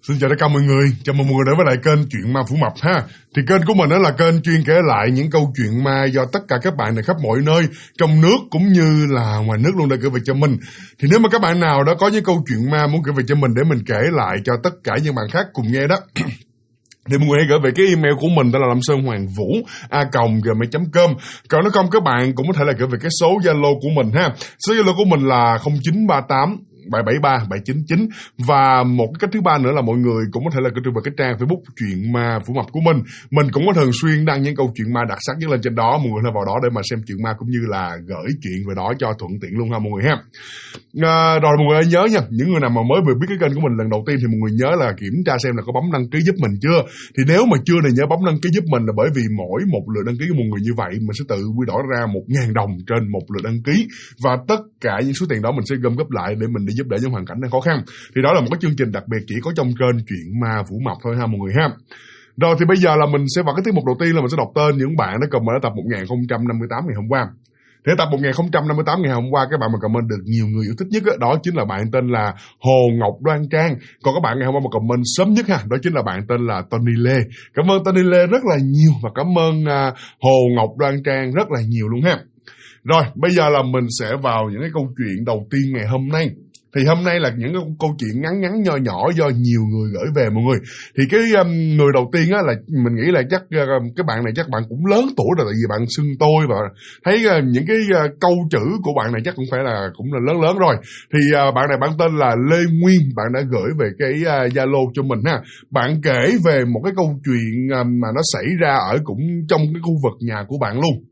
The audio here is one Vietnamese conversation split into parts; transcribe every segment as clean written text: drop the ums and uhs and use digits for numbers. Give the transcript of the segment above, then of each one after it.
Xin chào tất cả mọi người, chào mừng mọi người đến với lại kênh Chuyện Ma Phủ Mập ha. Thì kênh của mình đó là kênh chuyên kể lại những câu chuyện ma do tất cả các bạn ở khắp mọi nơi, trong nước cũng như là ngoài nước luôn đã gửi về cho mình. Thì nếu mà các bạn nào đó có những câu chuyện ma muốn gửi về cho mình để mình kể lại cho tất cả những bạn khác cùng nghe đó thì mọi người hãy gửi về cái email của mình, đó là lamsonhoangvu@gmail.com. Còn nếu không, các bạn cũng có thể là gửi về cái số Zalo của mình ha. Số Zalo của mình là 0938 773 799. Và một cái cách thứ ba nữa là mọi người cũng có thể là truy vào cái trang Facebook Chuyện Ma Phủ Mập của mình. Mình cũng có thường xuyên đăng những câu chuyện ma đặc sắc nhất lên trên đó, mọi người hãy vào đó để mà xem chuyện ma cũng như là gửi chuyện về đó cho thuận tiện luôn ha mọi người ha. Rồi mọi người hãy nhớ nha, những người nào mà mới vừa biết cái kênh của mình lần đầu tiên thì mọi người nhớ là kiểm tra xem là có bấm đăng ký giúp mình chưa. Thì nếu mà chưa thì nhớ bấm đăng ký giúp mình, là bởi vì mỗi một lượt đăng ký của mọi người như vậy mình sẽ tự quy đổi ra 1.000 đồng trên một lượt đăng ký, và tất cả những số tiền đó mình sẽ gom góp lại để mình đi giúp đỡ những hoàn cảnh đang khó khăn. Thì đó là một cái chương trình đặc biệt chỉ có trong kênh Chuyện Ma Phủ Mập thôi ha mọi người ha. Rồi thì bây giờ là mình sẽ vào cái tiết mục đầu tiên, là mình sẽ đọc tên những bạn đã comment ở tập 1058 ngày hôm qua. Thế tập 1058 ngày hôm qua, các bạn mà comment được nhiều người yêu thích nhất đó chính là bạn tên là Hồ Ngọc Đoan Trang. Còn các bạn ngày hôm qua mà comment sớm nhất ha, đó chính là bạn tên là Tony Lê. Cảm ơn Tony Lê rất là nhiều, và cảm ơn Hồ Ngọc Đoan Trang rất là nhiều luôn ha. Rồi bây giờ là mình sẽ vào những cái câu chuyện đầu tiên ngày hôm nay. Thì hôm nay là những cái câu chuyện ngắn ngắn nho nhỏ do nhiều người gửi về mọi người. Thì cái người đầu tiên á là mình nghĩ là chắc cái bạn này chắc bạn cũng lớn tuổi rồi, tại vì bạn xưng tôi, và thấy những cái câu chữ của bạn này chắc cũng phải là cũng là lớn rồi. Thì bạn này bạn tên là Lê Nguyên, bạn đã gửi về cái Zalo cho mình ha. Bạn kể về một cái câu chuyện mà nó xảy ra ở cũng trong cái khu vực nhà của bạn luôn.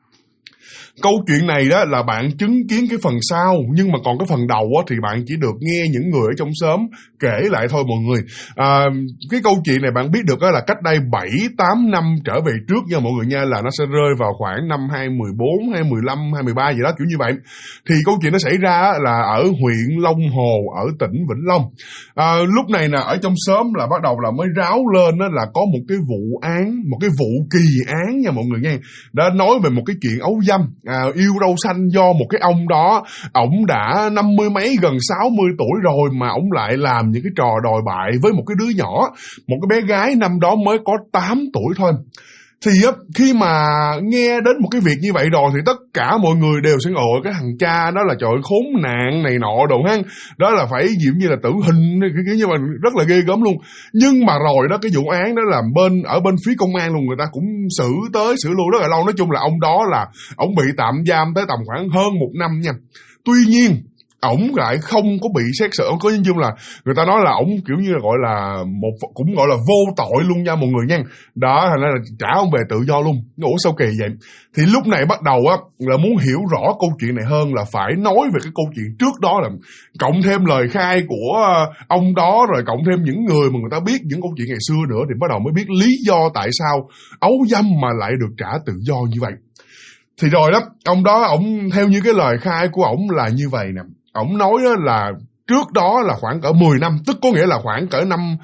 Câu chuyện này đó là bạn chứng kiến cái phần sau, nhưng mà còn cái phần đầu á, thì bạn chỉ được nghe những người ở trong xóm kể lại thôi mọi người. Cái câu chuyện này bạn biết được đó là cách đây 7-8 năm trở về trước nha mọi người nha, là nó sẽ rơi vào khoảng năm 2014, 2015, 2013 gì đó kiểu như vậy. Thì câu chuyện nó xảy ra là ở huyện Long Hồ ở tỉnh Vĩnh Long. Lúc này nè, ở trong xóm là bắt đầu là mới ráo lên đó là có một cái vụ án, một cái vụ kỳ án nha mọi người nha. Đã nói về một cái chuyện ấu dâm, yêu râu xanh do một cái ông đó, ổng đã 50 mấy gần 60 tuổi rồi mà ổng lại làm những cái trò đòi bại với một cái đứa nhỏ, một cái bé gái năm đó mới có 8 tuổi thôi. Thì khi mà nghe đến một cái việc như vậy rồi thì tất cả mọi người đều sẽ ngồi cái thằng cha đó là trời ơi, khốn nạn này nọ đồ ha. Đó là phải dịu như là tử hình kiểu như mà rất là ghê gớm luôn. Nhưng mà rồi đó, cái vụ án đó là ở bên phía công an luôn, người ta cũng xử tới xử lui rất là lâu. Nói chung là ông đó là ông bị tạm giam tới tầm khoảng hơn 1 năm nha. Tuy nhiên ổng lại không có bị xét xử, có nói chung là người ta nói là ổng kiểu như là gọi là cũng gọi là vô tội luôn nha mọi người nha. Đó, thành ra là trả ông về tự do luôn. Ủa sao kỳ vậy? Thì lúc này bắt đầu á là muốn hiểu rõ câu chuyện này hơn là phải nói về cái câu chuyện trước đó, là cộng thêm lời khai của ông đó, rồi cộng thêm những người mà người ta biết những câu chuyện ngày xưa nữa, thì bắt đầu mới biết lý do tại sao ấu dâm mà lại được trả tự do như vậy. Thì rồi đó, ông đó, ổng theo như cái lời khai của ổng là như vậy nè. Ổng nói là trước đó là khoảng cỡ 10 năm, tức có nghĩa là khoảng cỡ năm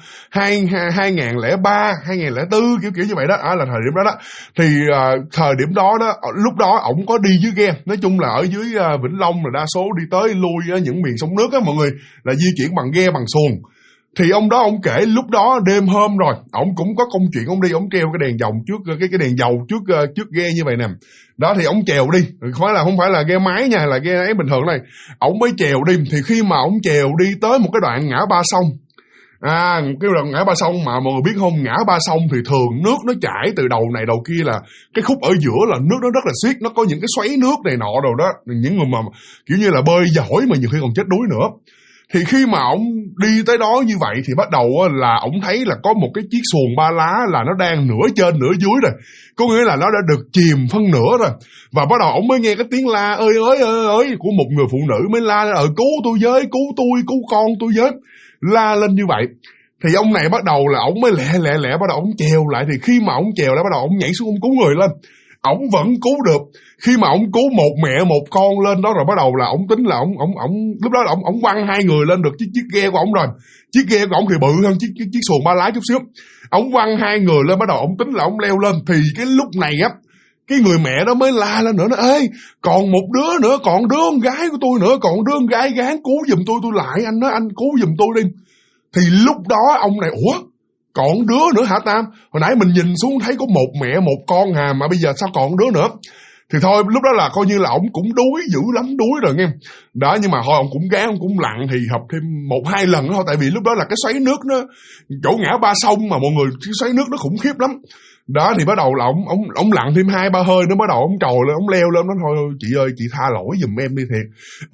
2003, 2004 kiểu như vậy đó, là thời điểm đó đó. Thì thời điểm đó lúc đó ổng có đi dưới ghe. Nói chung là ở dưới Vĩnh Long là đa số đi tới lui những miền sông nước á mọi người, là di chuyển bằng ghe bằng xuồng. Thì ông đó ông kể lúc đó đêm hôm rồi, ổng cũng có công chuyện, ông đi ổng treo cái đèn dầu trước cái đèn dầu trước ghe như vậy nè. Đó thì ổng chèo đi, không phải là ghe máy nha, là ghe ấy bình thường này. Ổng mới chèo đi, thì khi mà ổng chèo đi tới một cái đoạn ngã ba sông. Cái đoạn ngã ba sông mà mọi người biết không, ngã ba sông thì thường nước nó chảy từ đầu này đầu kia, là cái khúc ở giữa là nước nó rất là xiết, nó có những cái xoáy nước này nọ đồ đó. Những người mà kiểu như là bơi giỏi mà nhiều khi còn chết đuối nữa. Thì khi mà ổng đi tới đó như vậy thì bắt đầu là ổng thấy là có một cái chiếc xuồng ba lá là nó đang nửa trên nửa dưới rồi. Có nghĩa là nó đã được chìm phân nửa rồi. Và bắt đầu ổng mới nghe cái tiếng la ơi của một người phụ nữ mới la cứu tôi với, cứu con tôi với. La lên như vậy. Thì ông này bắt đầu là ổng mới lẹ bắt đầu ổng chèo lại. Thì khi mà ổng chèo lại bắt đầu ổng nhảy xuống ổng cứu người lên. Ổng vẫn cứu được. Khi mà ổng cứu một mẹ một con lên đó rồi bắt đầu là ổng tính là ổng lúc đó là ổng quăng 2 người lên được chiếc ghe của ổng rồi. Chiếc ghe của ổng thì bự hơn chiếc xuồng ba lái chút xíu. Ổng quăng 2 người lên, bắt đầu ổng tính là ổng leo lên. Thì cái lúc này á, cái người mẹ đó mới la lên nữa, nó ê còn một đứa nữa, còn đứa con gái của tôi nữa, còn đứa con gái gán cứu giùm tôi lại, anh nói anh cứu giùm tôi đi. Thì lúc đó ông này, ủa, còn đứa nữa hả Tam? Hồi nãy mình nhìn xuống thấy có một mẹ một con hà, mà bây giờ sao còn đứa nữa? Thì thôi, lúc đó là coi như là ổng cũng đuối, dữ lắm, đuối rồi nghe. Đó, nhưng mà thôi ổng cũng gán, ổng cũng lặn thì học thêm 1-2 lần thôi. Tại vì lúc đó là cái xoáy nước nó, chỗ ngã ba sông mà mọi người, cái xoáy nước nó khủng khiếp lắm. Đó, thì bắt đầu là ổng lặn thêm 2-3 hơi nữa, bắt đầu ổng trồi lên, ổng leo lên, nó thôi chị ơi, chị tha lỗi giùm em đi thiệt.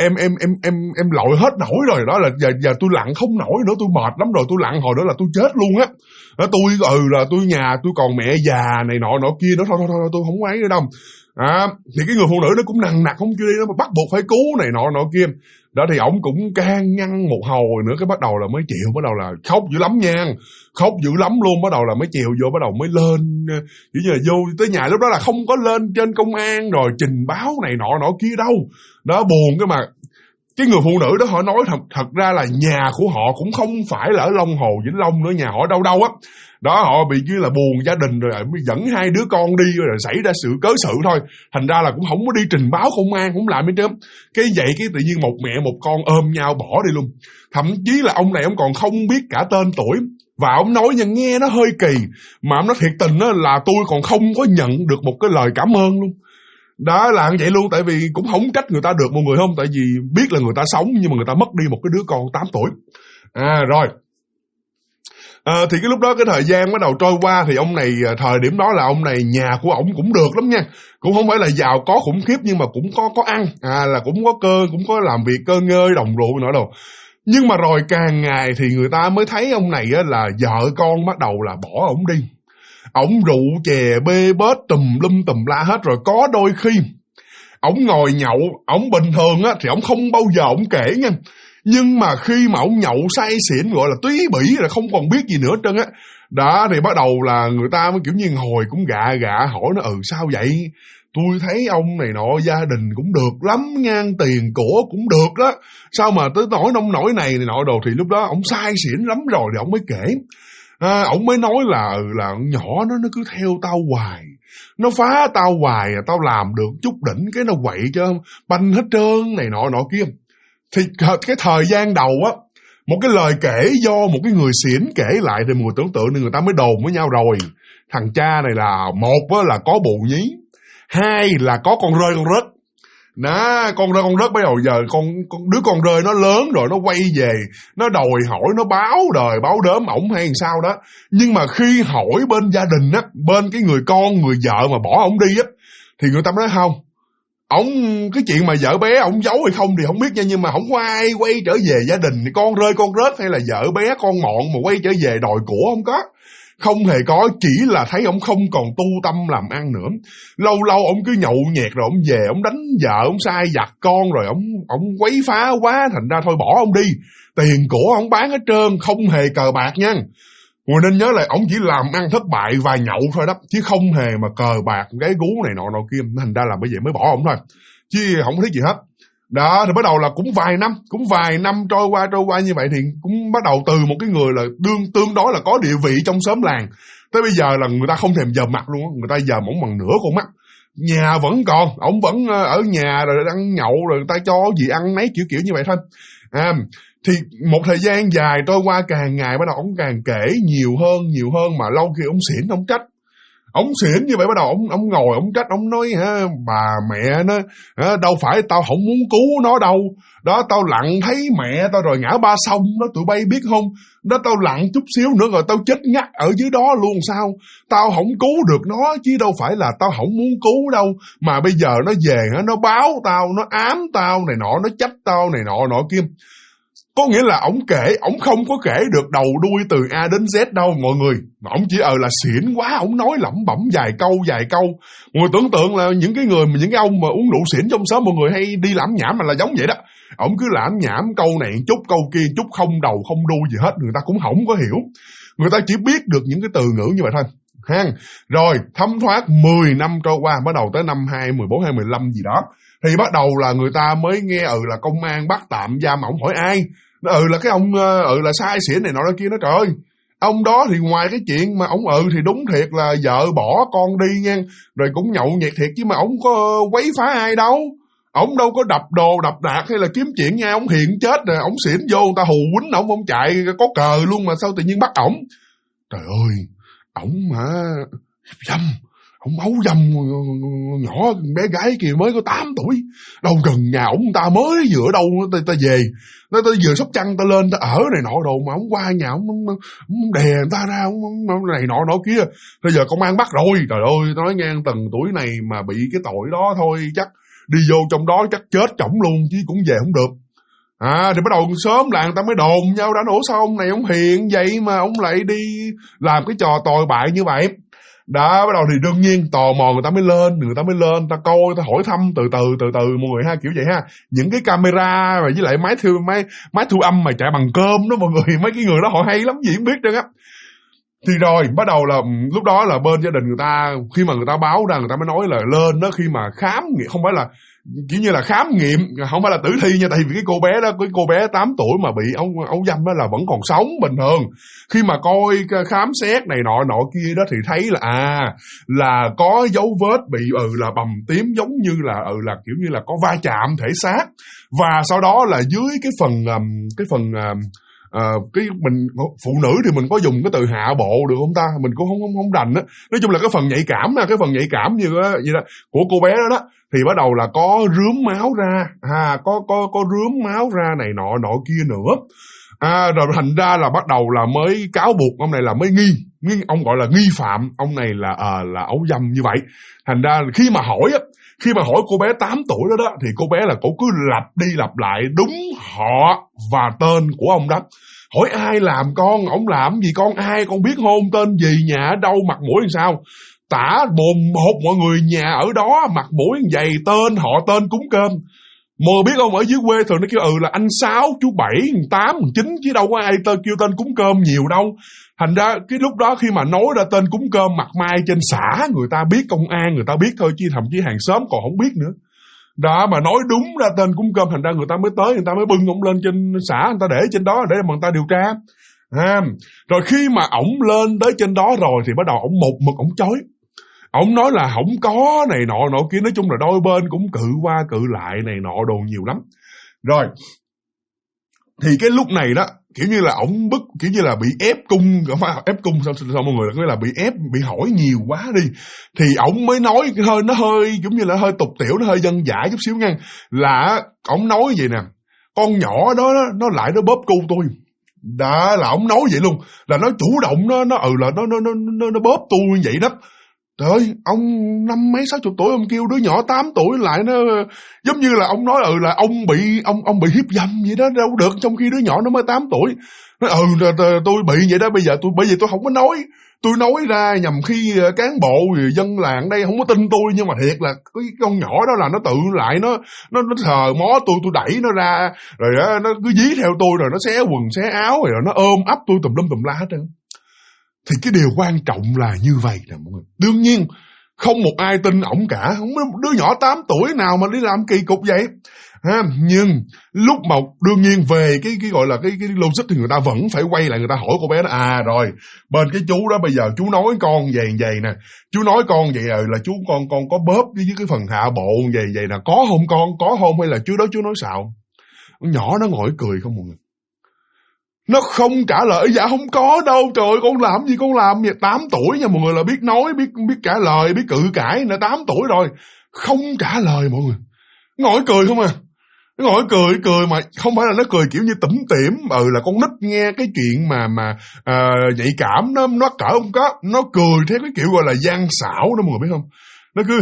Em lội hết nổi rồi, đó là giờ tôi lặn không nổi nữa, tôi mệt lắm rồi, tôi lặn hồi đó là tôi chết luôn á. Đó, tôi nhà tôi còn mẹ già này nọ kia nữa, thôi tôi không ấy nữa đâu. Thì cái người phụ nữ nó cũng nằng nặc không chưa đi, nó bắt buộc phải cứu này nọ kia. Đó thì ổng cũng can ngăn một hồi nữa, cái bắt đầu là mới chịu, bắt đầu là khóc dữ lắm nha, khóc dữ lắm luôn, bắt đầu là mới chịu vô, bắt đầu mới lên, kiểu như là vô tới nhà. Lúc đó là không có lên trên công an rồi trình báo này nọ kia đâu. Đó, buồn cái mà cái người phụ nữ đó họ nói thật ra là nhà của họ cũng không phải là ở Long Hồ, Vĩnh Long nữa, nhà họ đâu á. Đó, họ bị như là buồn gia đình rồi mới dẫn 2 đứa con đi rồi xảy ra cớ sự thôi. Thành ra là cũng không có đi trình báo công an, không làm hết trơn. Cái vậy cái tự nhiên một mẹ một con ôm nhau bỏ đi luôn. Thậm chí là ông này ông còn không biết cả tên tuổi. Và ông nói nhưng nghe nó hơi kỳ, mà ông nói thiệt tình đó là tôi còn không có nhận được một cái lời cảm ơn luôn. Đó là vậy luôn, tại vì cũng không trách người ta được mọi người không, tại vì biết là người ta sống nhưng mà người ta mất đi một cái đứa con 8 tuổi. Rồi. Thì cái lúc đó cái thời gian bắt đầu trôi qua thì ông này, thời điểm đó là ông này nhà của ổng cũng được lắm nha, cũng không phải là giàu có khủng khiếp nhưng mà cũng có ăn, là cũng có làm việc cơ ngơi đồng ruộng nọ đâu. Nhưng mà rồi càng ngày thì người ta mới thấy ông này á, là vợ con bắt đầu là bỏ ổng đi. Ổng rượu chè bê bết tùm lum tùm la hết rồi. Có đôi khi ổng ngồi nhậu, ổng bình thường á thì ổng không bao giờ ổng kể nha. Nhưng mà khi mà ổng nhậu say xỉn gọi là túy bỉ là không còn biết gì nữa hết trơn á. Đó thì bắt đầu là người ta mới kiểu như hồi cũng gạ hỏi nó, sao vậy? Tôi thấy ông này nọ gia đình cũng được lắm nha, tiền của cũng được đó. Sao mà tới nỗi nông nổi này nọ đồ. Thì lúc đó ổng say xỉn lắm rồi thì ổng mới kể. Ổng mới nói là nhỏ nó cứ theo tao hoài, nó phá tao hoài, tao làm được chút đỉnh cái nó quậy cho banh hết trơn này nọ kia. Thì cái thời gian đầu á, một cái lời kể do một cái người xỉn kể lại thì mọi người tưởng tượng nên người ta mới đồn với nhau rồi. Thằng cha này là một là có bồ nhí, 2 là có con rơi con rớt. Đó, con rơi con rớt bây giờ đứa con rơi nó lớn rồi, nó quay về, nó đòi hỏi, nó báo đời báo đớm ổng hay sao đó. Nhưng mà khi hỏi bên gia đình á, bên cái người con, người vợ mà bỏ ổng đi á, thì người ta nói không, ổng cái chuyện mà vợ bé ổng giấu hay không thì không biết nha, nhưng mà không có ai quay trở về gia đình con rơi con rớt hay là vợ bé con mọn mà quay trở về đòi của, không có. Không hề có, chỉ là thấy ổng không còn tu tâm làm ăn nữa. Lâu lâu ổng cứ nhậu nhẹt rồi ổng về, ổng đánh vợ, ổng sai vặt con rồi ổng quấy phá quá, thành ra thôi bỏ ổng đi. Tiền của ổng bán hết trơn, không hề cờ bạc nha. Người nên nhớ là ổng chỉ làm ăn thất bại và nhậu thôi đó, chứ không hề mà cờ bạc, gái gú này nọ kia. Thành ra là bởi vậy mới bỏ ổng thôi, chứ không thấy gì hết. Đó, thì bắt đầu là cũng vài năm trôi qua như vậy thì cũng bắt đầu từ một cái người là tương đối là có địa vị trong xóm làng, tới bây giờ là người ta không thèm dòm mặt luôn á, người ta dòm ổng bằng nửa con mắt. Nhà vẫn còn, ổng vẫn ở nhà rồi ăn nhậu rồi người ta cho gì ăn nấy kiểu như vậy thôi. Thì một thời gian dài trôi qua, càng ngày bắt đầu ổng càng kể nhiều hơn mà lâu khi ổng xỉn ổng trách. Ông xỉn như vậy bắt đầu ông ngồi ông trách, ông nói bà mẹ nó đâu phải tao không muốn cứu nó đâu. Đó, tao lặn thấy mẹ tao rồi ngã ba sông đó, tụi bay biết không? Đó, tao lặn chút xíu nữa rồi tao chết ngắt ở dưới đó luôn sao? Tao không cứu được nó chứ đâu phải là tao không muốn cứu đâu. Mà bây giờ nó về nó báo tao, nó ám tao này nọ, nó trách tao này nọ kia. Có nghĩa là ổng kể, ổng không có kể được đầu đuôi từ A đến Z đâu mọi người. Mà ổng chỉ là xỉn quá, ổng nói lẩm bẩm vài câu. Mọi người tưởng tượng là những cái ông mà uống rượu xỉn trong xóm mọi người hay đi lẩm nhảm mà là giống vậy đó. Ổng cứ lẩm nhảm câu này chút câu kia chút, không đầu không đuôi gì hết, người ta cũng không có hiểu. Người ta chỉ biết được những cái từ ngữ như vậy thôi. Rồi thấm thoát 10 năm trôi qua, bắt đầu tới năm 2014 2015 gì đó, thì bắt đầu là người ta mới nghe là công an bắt tạm giam ổng. Hỏi ai? Là cái ông là sai xỉn này nọ kia. Nó trời ơi, ông đó thì ngoài cái chuyện mà ổng thì đúng thiệt là vợ bỏ con đi nha, rồi cũng nhậu nhẹt thiệt, chứ mà ổng có quấy phá ai đâu. ổng đâu có đập đồ đập đạc hay là kiếm chuyện nha, ổng hiện chết rồi, ổng xỉn vô người ta hù quýnh ổng chạy có cờ luôn mà sao tự nhiên bắt ổng. Trời ơi, ổng mà dâm, ổng máu dâm nhỏ bé gái kia mới có 8 tuổi, đâu gần nhà ổng ta mới vừa đâu ta về, ta vừa Sóc Trăng ta lên ta ở này nọ đồ mà ổng qua nhà ổng đè người ta ra ổng này nọ kia. Bây giờ công an bắt rồi, trời ơi, nói ngang từng tuổi này mà bị cái tội đó thôi chắc đi vô trong đó chắc chết chổng luôn chứ cũng về không được. Thì bắt đầu sớm là người ta mới đồn nhau đã, nổ sao ông này ông hiền vậy mà ông lại đi làm cái trò tồi bại như vậy. Đó, bắt đầu thì đương nhiên tò mò người ta mới lên, người ta coi, người ta hỏi thăm từ từ mọi người ha, kiểu vậy ha. Những cái camera và với lại máy thu âm mà chạy bằng cơm đó mọi người, mấy cái người đó họ hay lắm gì không biết trơn á. Thì rồi bắt đầu là lúc đó là bên gia đình người ta, khi mà người ta báo ra người ta mới nói là lên đó, khi mà khám nghiệm, không phải là kiểu như là khám nghiệm, không phải là tử thi nha, tại vì cái cô bé đó, cái cô bé 8 tuổi mà bị ấu dâm đó là vẫn còn sống bình thường. Khi mà coi khám xét này nọ kia đó thì thấy là có dấu vết bị là bầm tím, giống như là kiểu như là có va chạm thể xác, và sau đó là dưới cái phần cái mình phụ nữ thì mình có dùng cái từ hạ bộ được không ta, mình cũng không rành á. Nói chung là cái phần nhạy cảm cái phần nhạy cảm như đó, vậy đó của cô bé đó thì bắt đầu là có rướm máu ra, có rướm máu ra này nọ kia nữa. Rồi thành ra là bắt đầu là mới cáo buộc ông này là mới nghi ông gọi là nghi phạm, ông này là ấu dâm như vậy. Thành ra khi mà hỏi cô bé 8 tuổi đó thì cô bé là cô cứ lặp đi lặp lại đúng họ và tên của ông đó. Hỏi ai làm con, ông làm gì con, ai con biết hôn, tên gì, nhà ở đâu, mặt mũi làm sao. Tả bồn một mọi người nhà ở đó, mặt mũi dày, tên họ, tên cúng cơm. Mọi biết không, ở dưới quê thường nó kêu là anh 6, chú 7, 8, 9 chứ đâu có ai kêu tên cúng cơm nhiều đâu. Thành ra cái lúc đó khi mà nói ra tên cúng cơm, mặt mai trên xã người ta biết, công an người ta biết thôi chứ thậm chí hàng xóm còn không biết nữa. Đó, mà nói đúng ra tên cúng cơm, thành ra người ta mới tới, người ta mới bưng ông lên trên xã, người ta để trên đó để mà người ta điều tra. Rồi khi mà ổng lên tới trên đó rồi thì bắt đầu ổng một mực ổng chối. Ông nói là không có này nọ kia, nói chung là đôi bên cũng cự qua cự lại này nọ đồ nhiều lắm. Rồi thì cái lúc này đó kiểu như là ổng bức, kiểu như là bị ép cung, không phải ép cung sao mọi người, nghĩa là bị ép, bị hỏi nhiều quá đi, thì ổng mới nói nó hơi giống như là hơi tục tiểu, nó hơi dân dã chút xíu nha, là ổng nói vậy nè, con nhỏ đó nó lại nó bóp cu tôi. Đó là ổng nói vậy luôn, là nó chủ động nó bóp tôi như vậy đó. Trời ơi, ông 50 60 tuổi ông kêu đứa nhỏ 8 tuổi lại, nó giống như là ông nói là ông bị hiếp dâm vậy đó, đâu được, trong khi đứa nhỏ nó mới 8 tuổi. Nói tôi bị vậy đó, bởi vì tôi không có nói. Tôi nói ra nhằm khi cán bộ dân làng đây không có tin tôi, nhưng mà thiệt là cái con nhỏ đó là nó tự lại nó sờ mó tôi đẩy nó ra, rồi đó, nó cứ dí theo tôi, rồi nó xé quần xé áo, rồi nó ôm ấp tôi tùm lum tùm la hết trơn. Thì cái điều quan trọng là như vậy nè mọi người. Đương nhiên không một ai tin ổng cả, không có đứa nhỏ 8 tuổi nào mà đi làm kỳ cục vậy. Nhưng lúc mà đương nhiên về cái gọi là cái logic thì người ta vẫn phải quay lại, người ta hỏi cô bé đó, rồi bên cái chú đó bây giờ chú nói con vậy nè, chú nói con vậy rồi là chú con có bóp với cái phần hạ bộ vậy nè, có không con, có không, hay là chú đó chú nói xạo. Con nhỏ nó ngồi cười không mọi người. Nó không trả lời, dạ không có đâu, trời ơi, con làm gì con làm vậy, 8 tuổi nha mọi người, là biết nói, biết trả lời, biết cự cãi, nó 8 tuổi rồi, không trả lời mọi người. Ngồi cười không à. Nó ngồi cười mà không phải là nó cười kiểu như tủm tỉm, là con nít nghe cái chuyện mà nhạy cảm, nó cỡ không có, nó cười theo cái kiểu gọi là gian xảo đó mọi người biết không. Nó cứ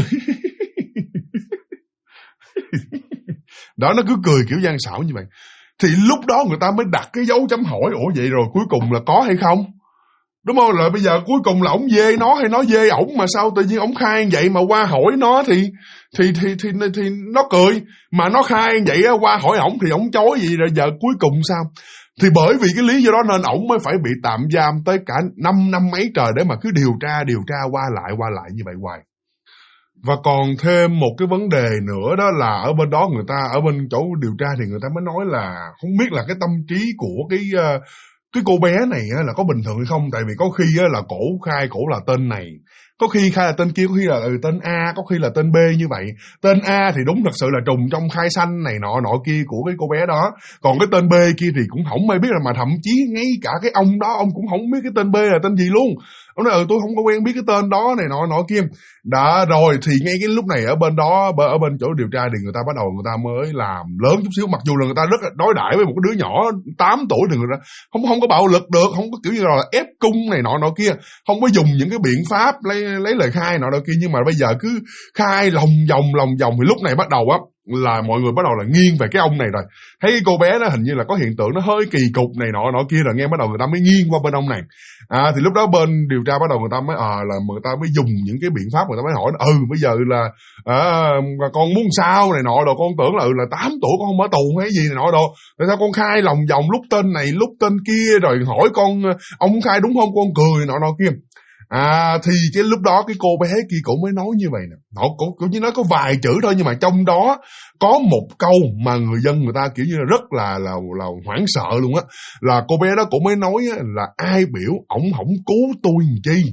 đó, nó cứ cười kiểu gian xảo như vậy. Thì lúc đó người ta mới đặt cái dấu chấm hỏi, ủa vậy rồi cuối cùng là có hay không? Đúng không? Là bây giờ cuối cùng là ổng dê nó hay nó dê ổng, mà sao tự nhiên ổng khai vậy mà qua hỏi nó thì nó cười, mà nó khai vậy qua hỏi ổng thì ổng chối gì, rồi giờ cuối cùng sao? Thì bởi vì cái lý do đó nên ổng mới phải bị tạm giam tới cả 5 năm mấy trời để mà cứ điều tra qua lại như vậy hoài. Và còn thêm một cái vấn đề nữa đó là ở bên đó người ta, ở bên chỗ điều tra thì người ta mới nói là không biết là cái tâm trí của cái cô bé này là có bình thường hay không, tại vì có khi là cổ khai cổ là tên này, Có khi khai là tên kia, có khi là tên A, có khi là tên B như vậy. Tên A thì đúng thật sự là trùng trong khai xanh này nọ kia của cái cô bé đó. Còn cái tên B kia thì cũng không ai biết, là mà thậm chí ngay cả cái ông đó ông cũng không biết cái tên B là tên gì luôn. Ông nói tôi không có quen biết cái tên đó này nọ kia. Đã rồi thì ngay cái lúc này ở bên đó, ở bên chỗ điều tra thì người ta bắt đầu người ta mới làm lớn chút xíu, mặc dù là người ta rất là đối đãi với một cái đứa nhỏ 8 tuổi thì người ta không có bạo lực được, không có kiểu như là ép cung này nọ kia, không có dùng những cái biện pháp lấy lời khai nọ kia, nhưng mà bây giờ cứ khai lòng vòng thì lúc này bắt đầu á là mọi người bắt đầu là nghiêng về cái ông này rồi. Thấy cái cô bé nó hình như là có hiện tượng nó hơi kỳ cục này nọ kia rồi, nghe bắt đầu người ta mới nghiêng qua bên ông này. Thì lúc đó bên điều tra bắt đầu người ta mới là người ta mới dùng những cái biện pháp, người ta mới hỏi bây giờ là con muốn sao này nọ đồ, con tưởng là 8 tuổi con không ở tù hay gì này nọ đồ, tại sao con khai lòng vòng lúc tên này lúc tên kia, rồi hỏi con ông khai đúng không, con cười nọ kia. Thì cái lúc đó cái cô bé kia cũng mới nói như vậy nè, họ cũng chỉ nói có vài chữ thôi, nhưng mà trong đó có một câu mà người dân người ta kiểu như là rất là hoảng sợ luôn á, là cô bé đó cũng mới nói là ai biểu ổng không cứu tôi làm chi.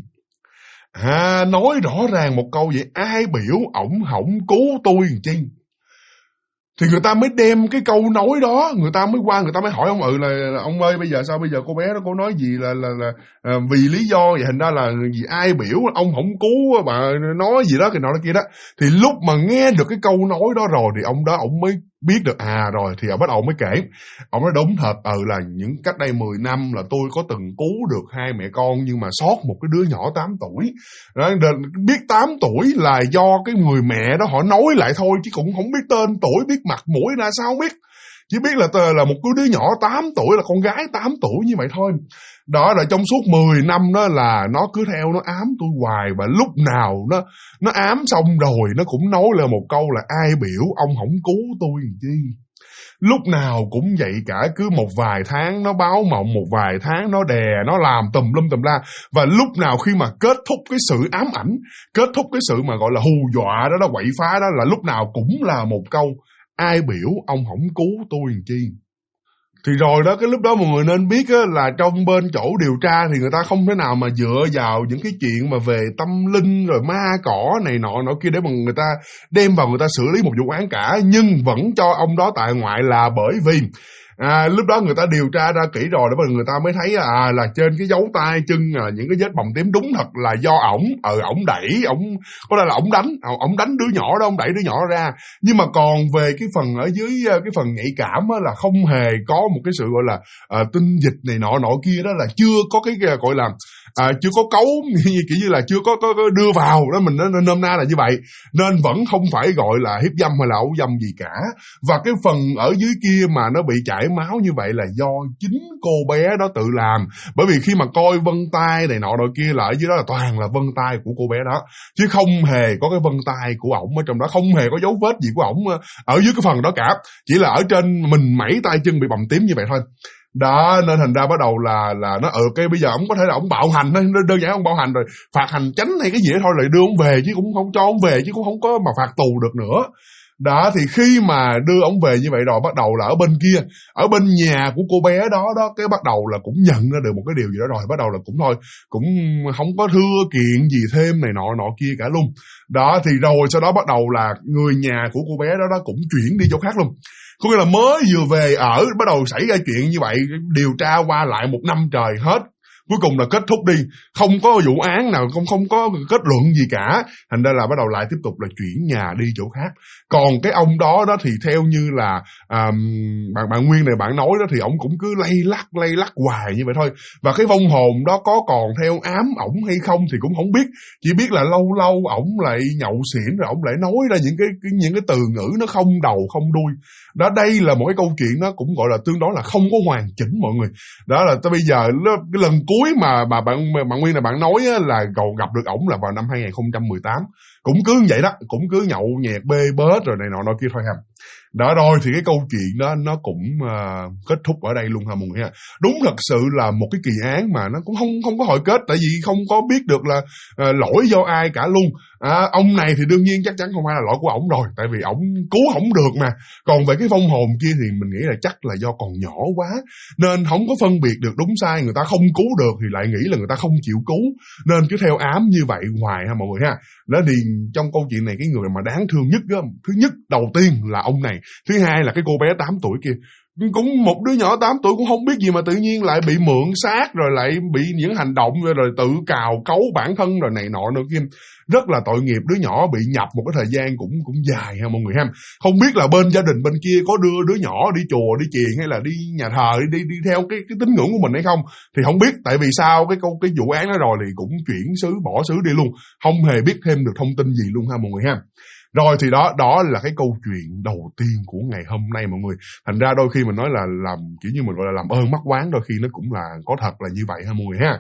Nói rõ ràng một câu vậy, ai biểu ổng không cứu tôi làm chi. Thì người ta mới đem cái câu nói đó, người ta mới qua, người ta mới hỏi ông là ông ơi bây giờ sao, bây giờ cô bé đó cô nói gì là vì lý do vậy, thành ra là gì ai biểu ông không cứu bà nói gì đó cái nọ kia đó. Thì lúc mà nghe được cái câu nói đó rồi thì ông đó ông mới biết được rồi thì bắt đầu mới kể. Ông nói đúng thật là những cách đây 10 năm là tôi có từng cứu được 2 mẹ con, nhưng mà sót một cái đứa nhỏ 8 tuổi. Đó, biết 8 tuổi là do cái người mẹ đó họ nói lại thôi, chứ cũng không biết tên tuổi, biết mặt mũi ra sao không biết. Chỉ biết là một cái đứa nhỏ 8 tuổi, là con gái 8 tuổi như vậy thôi. Đó, rồi trong suốt 10 năm đó là nó cứ theo nó ám tôi hoài, và lúc nào nó ám xong rồi nó cũng nói là một câu là ai biểu ông không cứu tôi làm chi. Lúc nào cũng vậy cả, cứ một vài tháng nó báo mộng, một vài tháng nó đè, nó làm tùm lum tùm la. Và lúc nào khi mà kết thúc cái sự ám ảnh, kết thúc cái sự mà gọi là hù dọa đó, quậy phá đó, là lúc nào cũng là một câu ai biểu ông không cứu tôi làm chi. Thì rồi đó, cái lúc đó mọi người nên biết á, là trong bên chỗ điều tra thì người ta không thể nào mà dựa vào những cái chuyện mà về tâm linh rồi ma cỏ này nọ kia để mà người ta đem vào người ta xử lý một vụ án cả, nhưng vẫn cho ông đó tại ngoại là bởi vì lúc đó người ta điều tra ra kỹ rồi, để người ta mới thấy là trên cái dấu tay chân những cái vết bầm tím đúng thật là do ổng đẩy, có lẽ là ổng đánh đứa nhỏ đó, ổng đẩy đứa nhỏ ra. Nhưng mà còn về cái phần ở dưới cái phần nhạy cảm á, là không hề có một cái sự gọi là tinh dịch này nọ kia, đó là chưa có cái gọi là chưa có cấu kiểu như là chưa có đưa vào đó, mình nên nôm na là như vậy, nên vẫn không phải gọi là hiếp dâm hay là ẩu dâm gì cả. Và cái phần ở dưới kia mà nó bị chảy máu như vậy là do chính cô bé đó tự làm, bởi vì khi mà coi vân tay này nọ kia là ở dưới đó là toàn là vân tay của cô bé đó, chứ không hề có cái vân tay của ổng ở trong đó, không hề có dấu vết gì của ổng ở dưới cái phần đó cả, chỉ là ở trên mình mẩy tay chân bị bầm tím như vậy thôi. Đó, nên thành ra bắt đầu là nó cái bây giờ ổng có thể là ổng bạo hành thôi, đơn giản ổng bạo hành rồi phạt hành chánh hay cái gì đó thôi, lại đưa ổng về, chứ cũng không cho ổng về, chứ cũng không có mà phạt tù được nữa. Đó, thì khi mà đưa ổng về như vậy rồi, bắt đầu là ở bên kia, ở bên nhà của cô bé đó cái bắt đầu là cũng nhận ra được một cái điều gì đó rồi, bắt đầu là cũng thôi, cũng không có thưa kiện gì thêm này nọ kia cả luôn. Đó, thì rồi sau đó bắt đầu là người nhà của cô bé đó cũng chuyển đi chỗ khác luôn. Có nghĩa là mới vừa về ở, bắt đầu xảy ra chuyện như vậy, điều tra qua lại 1 năm trời hết. Cuối cùng là kết thúc đi, không có vụ án nào, không có kết luận gì cả. Thành ra là bắt đầu lại tiếp tục là chuyển nhà đi chỗ khác. Còn cái ông đó thì theo như là bạn Nguyên này bạn nói đó, thì ổng cũng cứ lay lắc hoài như vậy thôi. Và cái vong hồn đó có còn theo ám ổng hay không thì cũng không biết. Chỉ biết là lâu lâu ổng lại nhậu xỉn, rồi ổng lại nói ra những cái từ ngữ nó không đầu không đuôi. Đó, đây là một cái câu chuyện nó cũng gọi là tương đối là không có hoàn chỉnh mọi người. Đó là tới bây giờ cái lần cuối mà bạn Nguyên là bạn nói là gặp được ổng là vào năm 2018. Cũng cứ vậy đó, cũng cứ nhậu nhẹt bê bết rồi này nọ kia thôi ha. Đó rồi thì cái câu chuyện đó nó cũng kết thúc ở đây luôn ha mọi người ha. Đúng thật sự là một cái kỳ án mà nó cũng không có hồi kết, tại vì không có biết được là lỗi do ai cả luôn. Ông này thì đương nhiên chắc chắn không phải là lỗi của ổng rồi, tại vì ổng cứu không được mà. Còn về cái vong hồn kia thì mình nghĩ là chắc là do còn nhỏ quá nên không có phân biệt được đúng sai, người ta không cứu được thì lại nghĩ là người ta không chịu cứu, nên cứ theo ám như vậy hoài ha mọi người ha. Đó thì trong câu chuyện này cái người mà đáng thương nhất đó, thứ nhất đầu tiên là ông này, thứ hai là cái cô bé 8 tuổi kia. Cũng một đứa nhỏ 8 tuổi cũng không biết gì mà tự nhiên lại bị mượn xác, rồi lại bị những hành động rồi tự cào cấu bản thân rồi này nọ nữa kia. Rất là tội nghiệp, đứa nhỏ bị nhập một cái thời gian cũng dài ha mọi người ha. Không biết là bên gia đình bên kia có đưa đứa nhỏ đi chùa, đi chiền hay là đi nhà thờ đi theo cái tín ngưỡng của mình hay không thì không biết, tại vì sau cái vụ án đó rồi thì cũng chuyển xứ, bỏ xứ đi luôn, không hề biết thêm được thông tin gì luôn ha mọi người ha. Rồi thì đó là cái câu chuyện đầu tiên của ngày hôm nay mọi người. Thành ra đôi khi mình nói là làm kiểu như mình gọi là làm ơn mắc oán, đôi khi nó cũng là có thật là như vậy ha mọi người ha.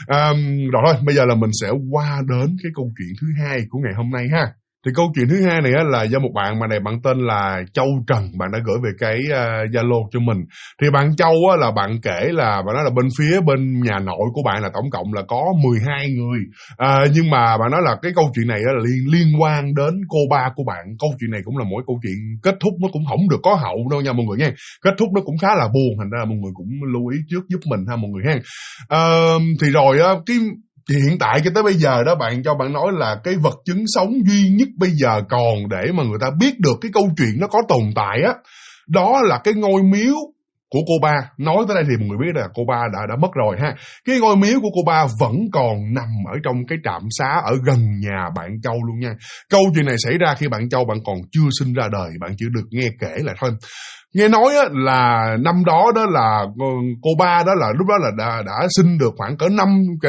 Rồi thôi, bây giờ là mình sẽ qua đến cái câu chuyện thứ hai của ngày hôm nay ha. Thì câu chuyện thứ hai này á, là do một bạn mà này, bạn tên là Châu Trần, bạn đã gửi về cái Zalo cho mình. Thì bạn Châu á, là bạn kể là bạn nói là bên nhà nội của bạn là tổng cộng là có 12 người. Nhưng mà bạn nói là cái câu chuyện này á, là liên quan đến cô ba của bạn. Câu chuyện này cũng là mỗi câu chuyện kết thúc nó cũng không được có hậu đâu nha mọi người nha. Kết thúc nó cũng khá là buồn, thành ra là mọi người cũng lưu ý trước giúp mình ha mọi người ha. Thì rồi á, hiện tại cho tới bây giờ đó, bạn cho bạn nói là cái vật chứng sống duy nhất bây giờ còn để mà người ta biết được cái câu chuyện nó có tồn tại á, đó là cái ngôi miếu của cô ba. Nói tới đây thì mọi người biết là cô ba đã mất rồi ha. Cái ngôi miếu của cô ba vẫn còn nằm ở trong cái trạm xá ở gần nhà bạn Châu luôn nha. Câu chuyện này xảy ra khi bạn Châu bạn còn chưa sinh ra đời, bạn chỉ được nghe kể lại thôi. Nghe nói á, là năm đó đó là cô ba đó là lúc đó là đã sinh được khoảng cỡ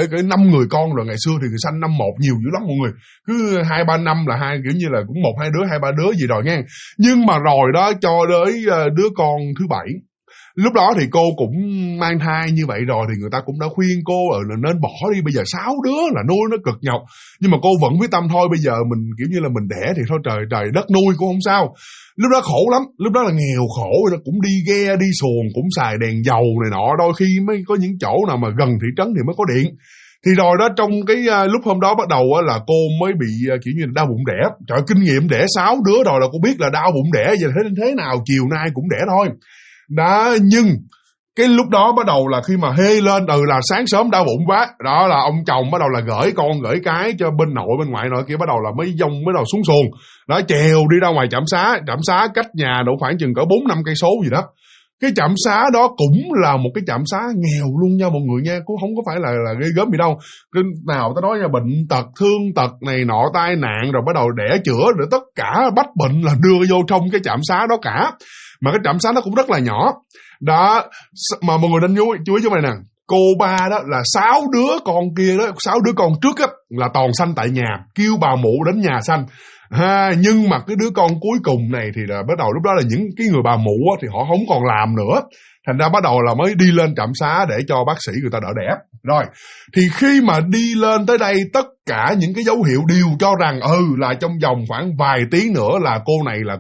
5 người con rồi. Ngày xưa thì người sanh năm một nhiều dữ lắm mọi người, cứ 2-3 năm là hai kiểu như là cũng 1-2 đứa 2-3 đứa gì rồi nha. Nhưng mà rồi đó cho tới đứa con thứ 7, lúc đó thì cô cũng mang thai như vậy rồi thì người ta cũng đã khuyên cô là nên bỏ đi, bây giờ 6 đứa là nuôi nó cực nhọc. Nhưng mà cô vẫn quyết tâm thôi, bây giờ mình kiểu như là mình đẻ thì thôi trời đất nuôi cũng không sao. Lúc đó khổ lắm, lúc đó là nghèo khổ, nó cũng đi ghe đi xuồng, cũng xài đèn dầu này nọ, đôi khi mới có những chỗ nào mà gần thị trấn thì mới có điện. Thì rồi đó trong cái lúc hôm đó bắt đầu là cô mới bị kiểu như là đau bụng đẻ. Trời, kinh nghiệm đẻ 6 đứa rồi là cô biết là đau bụng đẻ giờ thế nào chiều nay cũng đẻ thôi. Đó, nhưng cái lúc đó bắt đầu là khi mà hê lên là sáng sớm đau bụng quá, đó là ông chồng bắt đầu là gửi cái cho bên nội bên ngoại nội kia, bắt đầu là mới đầu xuống xuồng đó, chèo đi ra ngoài trạm xá cách nhà độ khoảng chừng cỡ 4-5 cây số gì đó. Cái trạm xá đó cũng là một cái trạm xá nghèo luôn nha mọi người nha, cũng không có phải là ghê gớm gì đâu. Cái nào ta nói nha, bệnh tật thương tật này nọ, tai nạn rồi bắt đầu đẻ chữa rồi tất cả bách bệnh là đưa vô trong cái trạm xá đó cả. Mà cái trạm xá nó cũng rất là nhỏ đó, mà mọi người nên chú ý cho mày nè, cô ba đó là 6 đứa con kia đó, 6 đứa con trước á là toàn sanh tại nhà, kêu bà mụ đến nhà sanh ha. Nhưng mà cái đứa con cuối cùng này thì là bắt đầu lúc đó là những cái người bà mụ á, thì họ không còn làm nữa, thành ra bắt đầu là mới đi lên trạm xá để cho bác sĩ người ta đỡ đẻ. Rồi thì khi mà đi lên tới đây, tất cả những cái dấu hiệu đều cho rằng là trong vòng khoảng vài tiếng nữa là cô này là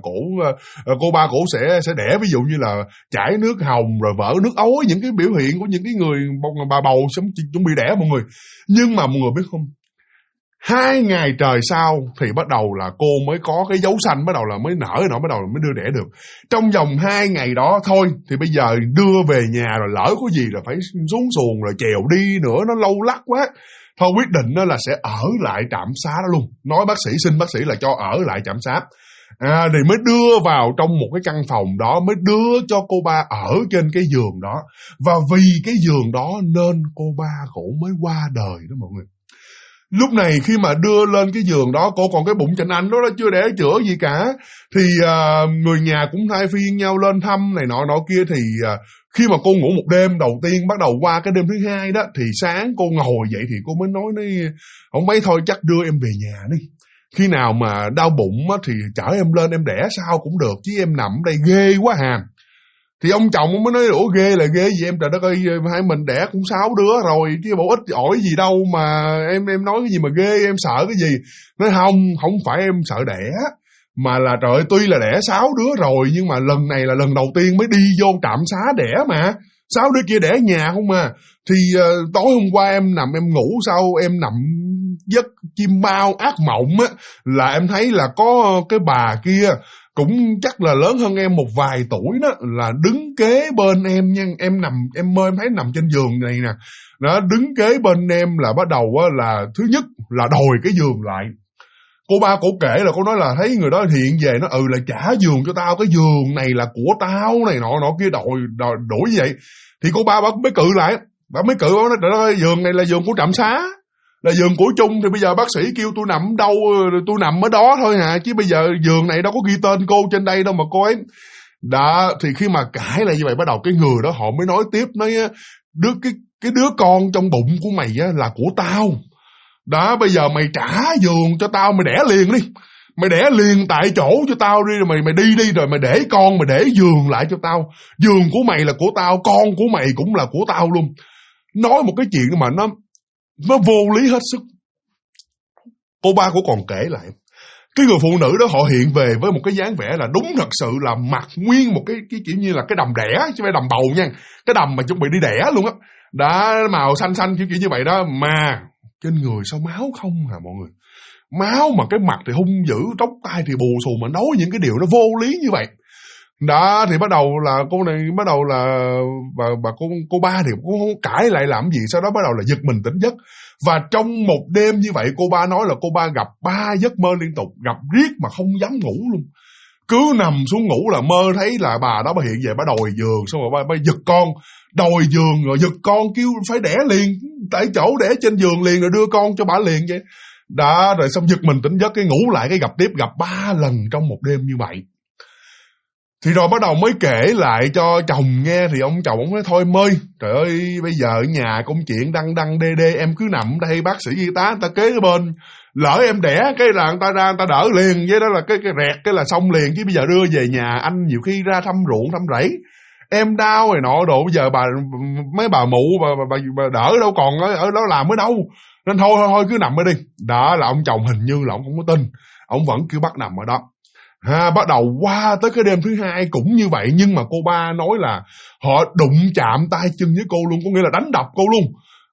cô ba cổ sẽ đẻ, ví dụ như là chảy nước hồng rồi vỡ nước ối, những cái biểu hiện của những cái người bà bầu chuẩn bị đẻ mọi người. Nhưng mà mọi người biết không, 2 ngày trời sau thì bắt đầu là cô mới có cái dấu xanh, bắt đầu là mới nở nó, bắt đầu là mới đưa đẻ được. Trong vòng 2 ngày đó thôi thì bây giờ đưa về nhà rồi lỡ có gì rồi phải xuống xuồng rồi chèo đi nữa, nó lâu lắc quá. Thôi quyết định đó là sẽ ở lại trạm xá đó luôn. Nói xin bác sĩ là cho ở lại trạm xá. Thì mới đưa vào trong một cái căn phòng đó, mới đưa cho cô ba ở trên cái giường đó. Và vì cái giường đó nên cô ba cổ mới qua đời đó mọi người. Lúc này khi mà đưa lên cái giường đó, cô còn cái bụng chành anh đó, chưa đẻ chữa gì cả. Thì người nhà cũng thay phiên nhau lên thăm này nọ kia. Thì khi mà cô ngủ một đêm đầu tiên, bắt đầu qua cái đêm thứ hai đó, thì sáng cô ngồi dậy thì cô mới nói không mấy thôi chắc đưa em về nhà đi. Khi nào mà đau bụng á, thì chở em lên em đẻ sao cũng được, chứ em nằm đây ghê quá hà. Thì ông chồng mới nói ủa ghê là ghê gì em, trời đất ơi, hai mình đẻ cũng 6 đứa rồi chứ bộ ít ỏi gì đâu mà em nói cái gì mà ghê, em sợ cái gì. Nói không phải em sợ đẻ, Mà là trời ơi, tuy là đẻ 6 đứa rồi, nhưng mà lần này là lần đầu tiên mới đi vô trạm xá đẻ mà. 6 đứa kia đẻ nhà không mà. Thì tối hôm qua em nằm em ngủ, sau em nằm giấc chim bao ác mộng á, là em thấy là có cái bà kia cũng chắc là lớn hơn em một vài tuổi đó, là đứng kế bên em nha. Em nằm, em mơ em thấy nằm trên giường này nè, đó, đứng kế bên em là bắt đầu á, là thứ nhất là đòi cái giường lại. Cô ba cổ kể là cô nói là thấy người đó hiện về nó là trả giường cho tao, cái giường này là của tao này nọ kia, đổi như vậy. Thì cô ba mới cự lại, bà mới cự, bà nói trời ơi, giường này là giường của trạm xá, là giường của chung, thì bây giờ bác sĩ kêu tôi nằm đâu tôi nằm ở đó thôi hả, chứ bây giờ giường này đâu có ghi tên cô trên đây đâu mà cô ấy. Đó, thì khi mà cãi lại như vậy, bắt đầu cái người đó họ mới nói tiếp, nói cái đứa con trong bụng của mày á là của tao. Đó, bây giờ mày trả giường cho tao, mày đẻ liền đi. Mày đẻ liền tại chỗ cho tao đi, rồi mày đi rồi mày để con, mày để giường lại cho tao. Giường của mày là của tao, con của mày cũng là của tao luôn. Nói một cái chuyện mà nó vô lý hết sức. Cô ba của còn kể lại, cái người phụ nữ đó họ hiện về với một cái dáng vẻ là đúng thật sự là mặc nguyên một cái kiểu như là cái đầm đẻ, chứ không phải đầm bầu nha. Cái đầm mà chuẩn bị đi đẻ luôn á. Đã màu xanh xanh kiểu như vậy đó, mà trên người sao máu không hả mọi người? Máu mà cái mặt thì hung dữ, tóc tai thì bù xù, mà nói những cái điều nó vô lý như vậy. Đó, thì bắt đầu là cô này, bắt đầu là bà cô ba thì cũng không cãi lại làm gì, sau đó bắt đầu là giật mình tỉnh giấc. Và trong một đêm như vậy, cô ba nói là cô ba gặp 3 giấc mơ liên tục, gặp riết mà không dám ngủ luôn. Cứ nằm xuống ngủ là mơ thấy là bà đó bà hiện về, bà đòi giường, xong rồi bà giật con, đòi giường rồi giật con, kêu phải đẻ liền, tại chỗ đẻ trên giường liền, rồi đưa con cho bà liền vậy. Đó, rồi xong giật mình tỉnh giấc, cái ngủ lại cái gặp tiếp, gặp 3 lần trong một đêm như vậy. Thì rồi bắt đầu mới kể lại cho chồng nghe, thì ông chồng ông nói thôi Mới, trời ơi bây giờ ở nhà công chuyện đăng đê em cứ nằm đây, bác sĩ y tá người ta kế bên, lỡ em đẻ cái là người ta ra người ta đỡ liền, với đó là cái rẹt cái là xong liền, chứ bây giờ đưa về nhà anh nhiều khi ra thăm ruộng thăm rẫy, em đau rồi nọ đồ, bây giờ mấy bà mụ bà đỡ đâu còn ở đó làm ở đâu, nên thôi cứ nằm ở đi. Đó là ông chồng hình như là ông không có tin, ông vẫn cứ bắt nằm ở đó. Bắt đầu qua tới cái đêm thứ 2 cũng như vậy, nhưng mà cô ba nói là họ đụng chạm tay chân với cô luôn, có nghĩa là đánh đập cô luôn.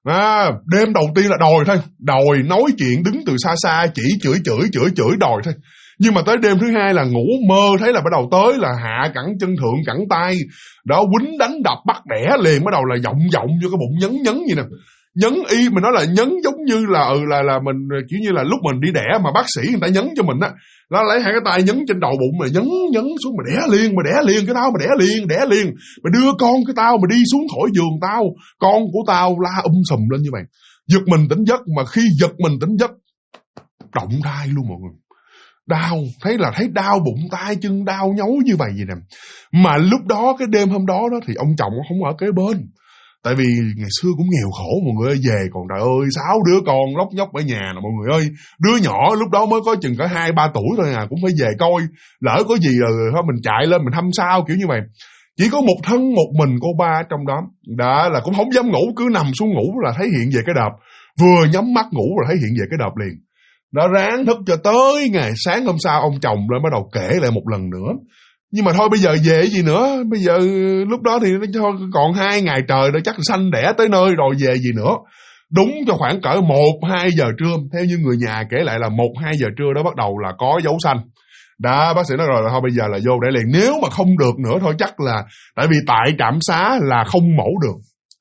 Đêm đầu tiên là đòi thôi, đòi nói chuyện đứng từ xa xa chỉ chửi đòi thôi. Nhưng mà tới đêm thứ 2 là ngủ mơ thấy là bắt đầu tới là hạ cẳng chân thượng cẳng tay, đó quýnh đánh đập bắt đẻ liền, bắt đầu là vọng vô cái bụng nhấn như nè. Nhấn y, mình nói là nhấn giống như là mình kiểu như là lúc mình đi đẻ mà bác sĩ người ta nhấn cho mình á, nó lấy hai cái tay nhấn trên đầu bụng mà nhấn xuống, mà đẻ liền cái tao, mà đẻ liền, mà đưa con cái tao, mà đi xuống khỏi giường tao, con của tao la sùm lên như vậy. Giật mình tỉnh giấc, mà khi giật mình tỉnh giấc động thai luôn mọi người. Đau, thấy đau bụng tay chân đau nhói như vậy nè. Mà lúc đó cái đêm hôm đó thì ông chồng không ở kế bên. Tại vì ngày xưa cũng nghèo khổ mọi người ơi, về còn trời ơi 6 đứa con lóc nhóc ở nhà nè mọi người ơi. Đứa nhỏ lúc đó mới có chừng cả 2-3 tuổi thôi cũng phải về coi. Lỡ có gì rồi mình chạy lên mình thăm sao kiểu như vậy. Chỉ có một thân một mình cô ba trong đó. Đó là cũng không dám ngủ, cứ nằm xuống ngủ là thấy hiện về cái đợp. Vừa nhắm mắt ngủ là thấy hiện về cái đợp liền. Đó, ráng thức cho tới ngày sáng hôm sau ông chồng lên bắt đầu kể lại một lần nữa. Nhưng mà thôi bây giờ về cái gì nữa, bây giờ lúc đó thì thôi còn 2 ngày trời đó chắc sanh đẻ tới nơi rồi, về gì nữa. Đúng cho khoảng cỡ 1-2 giờ trưa, theo như người nhà kể lại là 1-2 giờ trưa đó bắt đầu là có dấu sanh. Đó, bác sĩ nói rồi là thôi bây giờ là vô đẻ liền, nếu mà không được nữa thôi chắc là, tại vì tại trạm xá là không mổ được.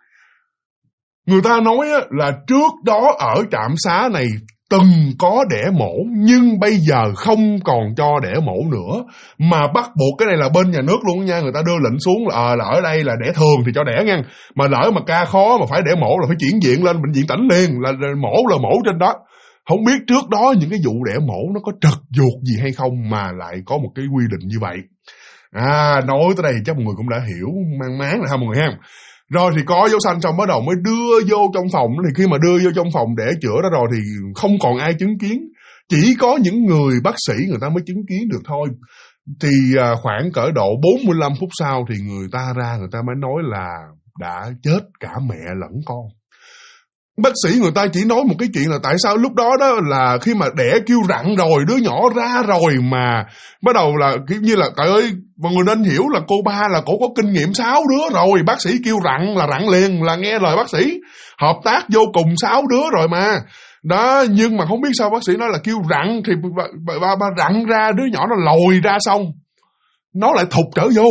Người ta nói là trước đó ở trạm xá này từng có đẻ mổ, nhưng bây giờ không còn cho đẻ mổ nữa, mà bắt buộc cái này là bên nhà nước luôn nha. Người ta đưa lệnh xuống là ở đây là đẻ thường thì cho đẻ nha, mà lỡ mà ca khó mà phải đẻ mổ là phải chuyển viện lên bệnh viện tỉnh liền, là mổ trên đó. Không biết trước đó những cái vụ đẻ mổ nó có trật ruột gì hay không mà lại có một cái quy định như vậy. Nói tới đây chắc mọi người cũng đã hiểu mang máng rồi ha mọi người ha. Rồi thì có dấu xanh xong bắt đầu mới đưa vô trong phòng. Thì khi mà đưa vô trong phòng để chữa đó rồi thì không còn ai chứng kiến, chỉ có những người bác sĩ người ta mới chứng kiến được thôi. Thì khoảng cỡ độ 45 phút sau thì người ta ra người ta mới nói là đã chết cả mẹ lẫn con. Bác sĩ người ta chỉ nói một cái chuyện là tại sao lúc đó đó là khi mà đẻ kêu rặn rồi, đứa nhỏ ra rồi mà bắt đầu là kiểu như là trời ơi, mọi người nên hiểu là cô ba là cổ có kinh nghiệm 6 đứa rồi, bác sĩ kêu rặn là rặn liền, là nghe lời bác sĩ, hợp tác vô cùng 6 đứa rồi mà. Đó, nhưng mà không biết sao bác sĩ nói là kêu rặn thì ba rặn ra, đứa nhỏ nó lồi ra xong nó lại thụt trở vô.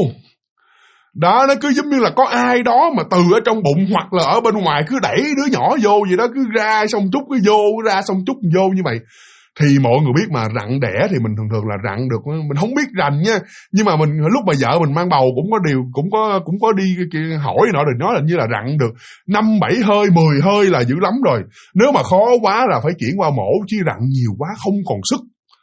Đó, nó cứ giống như là có ai đó mà từ ở trong bụng hoặc là ở bên ngoài cứ đẩy đứa nhỏ vô vậy đó, cứ ra xong chút cứ vô, ra xong chút vô như vậy. Thì mọi người biết mà rặn đẻ thì mình thường là rặn được, mình không biết rành nha, nhưng mà mình lúc mà vợ mình mang bầu cũng có đi hỏi nó rồi, nói là như là rặn được 5-7 hơi 10 hơi là dữ lắm rồi, nếu mà khó quá là phải chuyển qua mổ, chứ rặn nhiều quá không còn sức.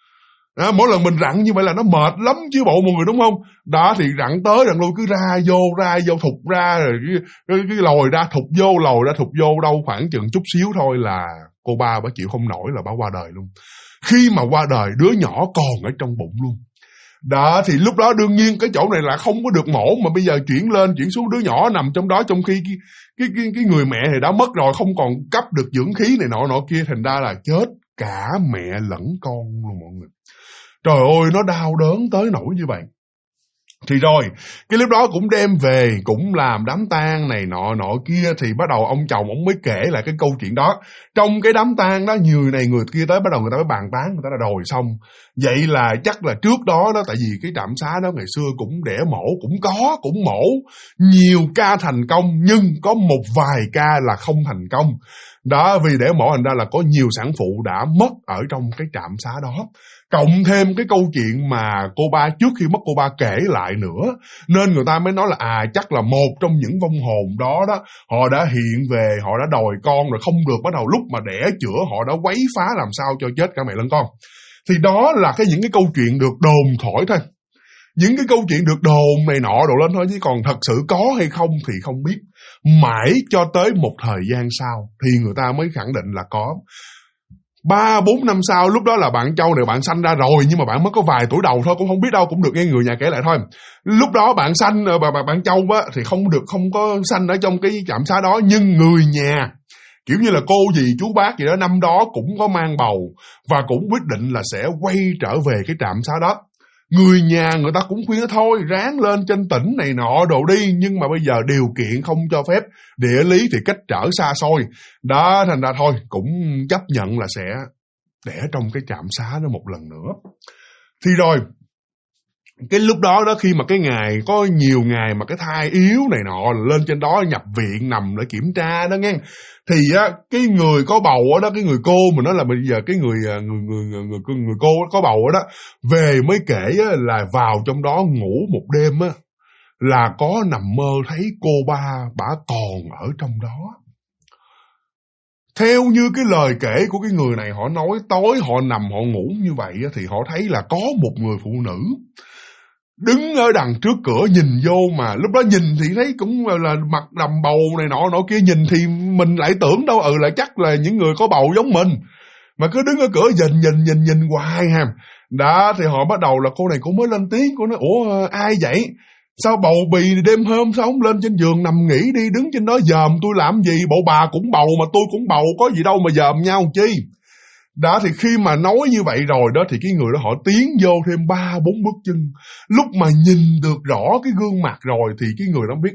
Mỗi lần mình rặn như vậy là nó mệt lắm chứ bộ mọi người, đúng không? Đó, thì rặn tới rặn lui cứ ra vô thụt ra, rồi cái lồi ra thụt vô, lồi ra thụt vô, đâu khoảng chừng chút xíu thôi là cô ba bà chịu không nổi là bà qua đời luôn. Khi mà qua đời đứa nhỏ còn ở trong bụng luôn. Đó, thì lúc đó đương nhiên cái chỗ này là không có được mổ, mà bây giờ chuyển lên chuyển xuống, đứa nhỏ nằm trong đó, trong khi cái người mẹ thì đã mất rồi, không còn cấp được dưỡng khí này nọ kia, thành ra là chết cả mẹ lẫn con luôn mọi người. Trời ơi, nó đau đớn tới nỗi như vậy. Thì rồi, cái lúc đó cũng đem về, cũng làm đám tang này nọ kia, thì bắt đầu ông chồng ông mới kể lại cái câu chuyện đó. Trong cái đám tang đó, người này người kia tới, bắt đầu người ta mới bàn tán, người ta đã đòi xong. Vậy là chắc là trước đó, tại vì cái trạm xá đó ngày xưa cũng đẻ mổ, cũng mổ nhiều ca thành công, nhưng có một vài ca là không thành công. Đó, vì đẻ mổ thành ra là có nhiều sản phụ đã mất ở trong cái trạm xá đó. Cộng thêm cái câu chuyện mà cô ba trước khi mất cô ba kể lại nữa, nên người ta mới nói là chắc là một trong những vong hồn đó họ đã hiện về, họ đã đòi con rồi không được, bắt đầu lúc mà đẻ chữa họ đã quấy phá làm sao cho chết cả mẹ lẫn con. Thì đó là những cái câu chuyện được đồn thổi thôi. Những cái câu chuyện được đồn này nọ đổ lên thôi, chứ còn thật sự có hay không thì không biết. Mãi cho tới một thời gian sau thì người ta mới khẳng định là có. 3-4 năm sau, lúc đó là bạn Châu này bạn sanh ra rồi, nhưng mà bạn mới có vài tuổi đầu thôi, cũng không biết đâu, cũng được nghe người nhà kể lại thôi. Lúc đó bạn sanh, bạn Châu á thì không có sanh ở trong cái trạm xá đó, nhưng người nhà kiểu như là cô dì chú bác gì đó năm đó cũng có mang bầu và cũng quyết định là sẽ quay trở về cái trạm xá đó. Người nhà người ta cũng khuyên thôi, ráng lên trên tỉnh này nọ đồ đi, nhưng mà bây giờ điều kiện không cho phép, địa lý thì cách trở xa xôi. Đó, thành ra thôi, cũng chấp nhận là sẽ đẻ trong cái trạm xá đó một lần nữa. Thì rồi, cái lúc đó khi mà cái ngày, có nhiều ngày mà cái thai yếu này nọ, lên trên đó nhập viện nằm để kiểm tra đó nghe. Thì cái người có bầu đó, cái người cô mà nói là bây giờ cái người cô có bầu đó về mới kể là vào trong đó ngủ một đêm là có nằm mơ thấy cô ba bả còn ở trong đó. Theo như cái lời kể của cái người này, họ nói tối họ nằm họ ngủ như vậy thì họ thấy là có một người phụ nữ đứng ở đằng trước cửa nhìn vô, mà lúc đó nhìn thì thấy cũng là mặt đầm bầu này nọ kia, nhìn thì mình lại tưởng đâu là chắc là những người có bầu giống mình, mà cứ đứng ở cửa nhìn hoài ha. Đó, thì họ bắt đầu là cô này cũng mới lên tiếng, cô nói ủa ai vậy? Sao bầu bì đêm hôm sao không lên trên giường nằm nghỉ đi, đứng trên đó dòm tôi làm gì? Bộ bà cũng bầu mà tôi cũng bầu, có gì đâu mà dòm nhau chi? Đó, thì khi mà nói như vậy rồi đó thì cái người đó họ tiến vô thêm 3-4 bước chân. Lúc mà nhìn được rõ cái gương mặt rồi thì cái người đó biết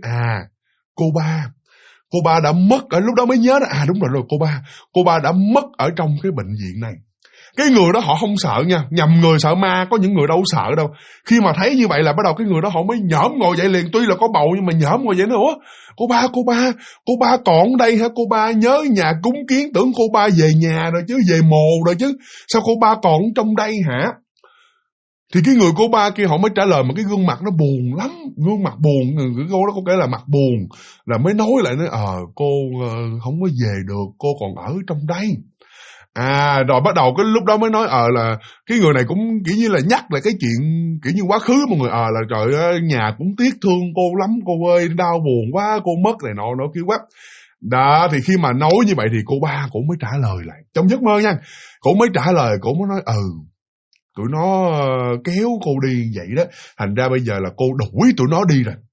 cô ba đã mất. Ở lúc đó mới nhớ đó, đúng rồi, cô ba đã mất ở trong cái bệnh viện này. Cái người đó họ không sợ nha, nhầm người sợ ma, có những người đâu sợ đâu. Khi mà thấy như vậy là bắt đầu cái người đó họ mới nhõm ngồi dậy liền, tuy là có bầu nhưng mà nhõm ngồi dậy nữa. Ủa, cô ba còn ở đây hả? Cô ba nhớ nhà cúng kiến, tưởng cô ba về nhà rồi chứ, về mồ rồi chứ, sao cô ba còn trong đây hả? Thì cái người cô ba kia họ mới trả lời mà cái gương mặt nó buồn lắm, gương mặt buồn, cái cô đó có kể là mặt buồn, là mới nói lại nói cô không có về được, cô còn ở trong đây. Rồi bắt đầu cái lúc đó mới nói là cái người này cũng kiểu như là nhắc lại cái chuyện kiểu như quá khứ mọi người, là trời ơi nhà cũng tiếc thương cô lắm, cô ơi đau buồn quá, cô mất này nọ kia quá. Đó, thì khi mà nói như vậy thì cô ba cũng mới trả lời lại trong giấc mơ nha, cô mới trả lời, cô mới nói tụi nó kéo cô đi vậy đó, thành ra bây giờ là cô đuổi tụi nó đi rồi.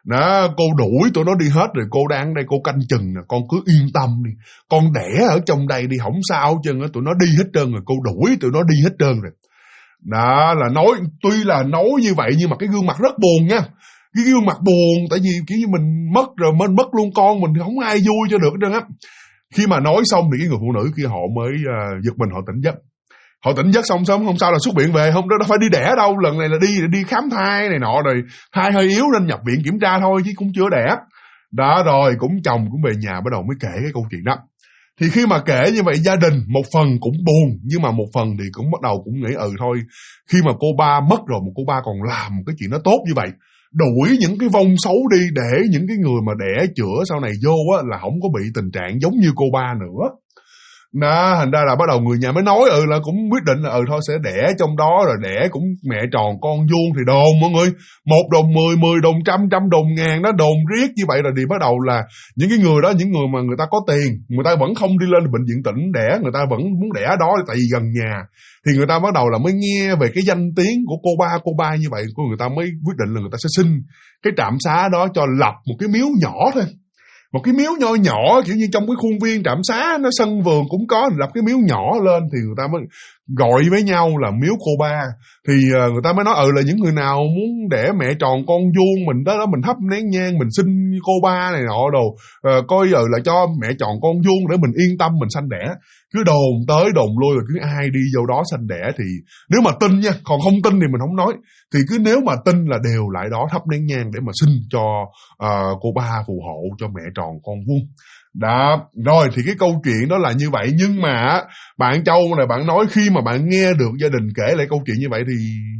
Đó, cô đuổi tụi nó đi hết rồi, cô đang đây cô canh chừng nè, con cứ yên tâm đi, con đẻ ở trong đây đi, không sao hết trơn á, tụi nó đi hết trơn rồi, cô đuổi tụi nó đi hết trơn rồi. Đó là nói, tuy là nói như vậy nhưng mà cái gương mặt rất buồn nha, cái gương mặt buồn, tại vì kiểu như mình mất rồi, mình mất luôn con mình, không ai vui cho được hết trơn á. Khi mà nói xong thì cái người phụ nữ kia họ mới giật mình, họ tỉnh giấc. Họ tỉnh giấc xong sớm hôm sau là xuất viện về, không đó phải đi đẻ đâu, lần này là đi khám thai này nọ, rồi thai hơi yếu nên nhập viện kiểm tra thôi chứ cũng chưa đẻ. Đó, rồi chồng cũng về nhà bắt đầu mới kể cái câu chuyện đó. Thì khi mà kể như vậy, gia đình một phần cũng buồn, nhưng mà một phần thì cũng bắt đầu cũng nghĩ thôi, khi mà cô ba mất rồi mà cô ba còn làm cái chuyện nó tốt như vậy, đuổi những cái vong xấu đi để những cái người mà đẻ chữa sau này vô á là không có bị tình trạng giống như cô ba nữa. Đó, thành ra là bắt đầu người nhà mới nói là cũng quyết định là thôi sẽ đẻ trong đó, rồi đẻ cũng mẹ tròn con vuông thì đồn mọi người, 1 đồn 10, 10 đồn 100, 100 đồn ngàn, đó đồn riết như vậy rồi thì bắt đầu là những cái người đó, những người mà người ta có tiền, người ta vẫn không đi lên bệnh viện tỉnh đẻ, người ta vẫn muốn đẻ đó tại vì gần nhà, thì người ta bắt đầu là mới nghe về cái danh tiếng của cô ba như vậy, người ta mới quyết định là người ta sẽ xin cái trạm xá đó cho lập một cái miếu nhỏ thôi. Một cái miếu nho nhỏ kiểu như trong cái khuôn viên trạm xá, nó sân vườn cũng có, lập cái miếu nhỏ lên thì người ta mới gọi với nhau là miếu cô ba. Thì người ta mới nói là những người nào muốn đẻ mẹ tròn con vuông, mình đó mình thắp nén nhang, mình xin cô ba này nọ đồ, coi giờ là cho mẹ tròn con vuông để mình yên tâm mình sanh đẻ. Cứ đồn tới đồn lui, rồi cứ ai đi vô đó sanh đẻ thì nếu mà tin nha, còn không tin thì mình không nói, thì cứ nếu mà tin là đều lại đó thắp nén nhang để mà xin cho cô ba phù hộ cho mẹ tròn con vuông. Đó, rồi thì cái câu chuyện đó là như vậy, nhưng mà bạn Châu này, bạn nói khi mà bạn nghe được gia đình kể lại câu chuyện như vậy thì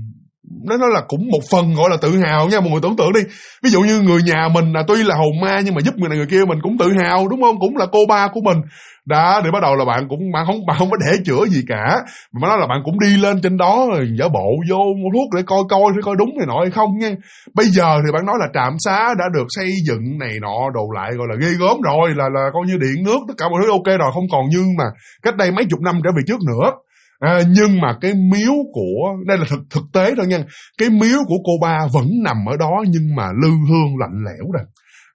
nó là cũng một phần gọi là tự hào nha, mọi người tưởng tượng đi. Ví dụ như người nhà mình là tuy là hồn ma nhưng mà giúp người này người kia mình cũng tự hào, đúng không? Cũng là cô ba của mình. Đó, thì bắt đầu là bạn không có để chữa gì cả, mà nói là bạn cũng đi lên trên đó rồi giả bộ vô mua thuốc để coi đúng này nọ hay không nha. Bây giờ thì bạn nói là trạm xá đã được xây dựng này nọ đồ lại, gọi là ghê gớm rồi, là coi như điện nước tất cả mọi thứ ok rồi, không còn như mà cách đây mấy chục năm trở về trước nữa. Nhưng mà cái miếu của, đây là thực tế thôi nha, cái miếu của cô ba vẫn nằm ở đó, nhưng mà lư hương lạnh lẽo rồi.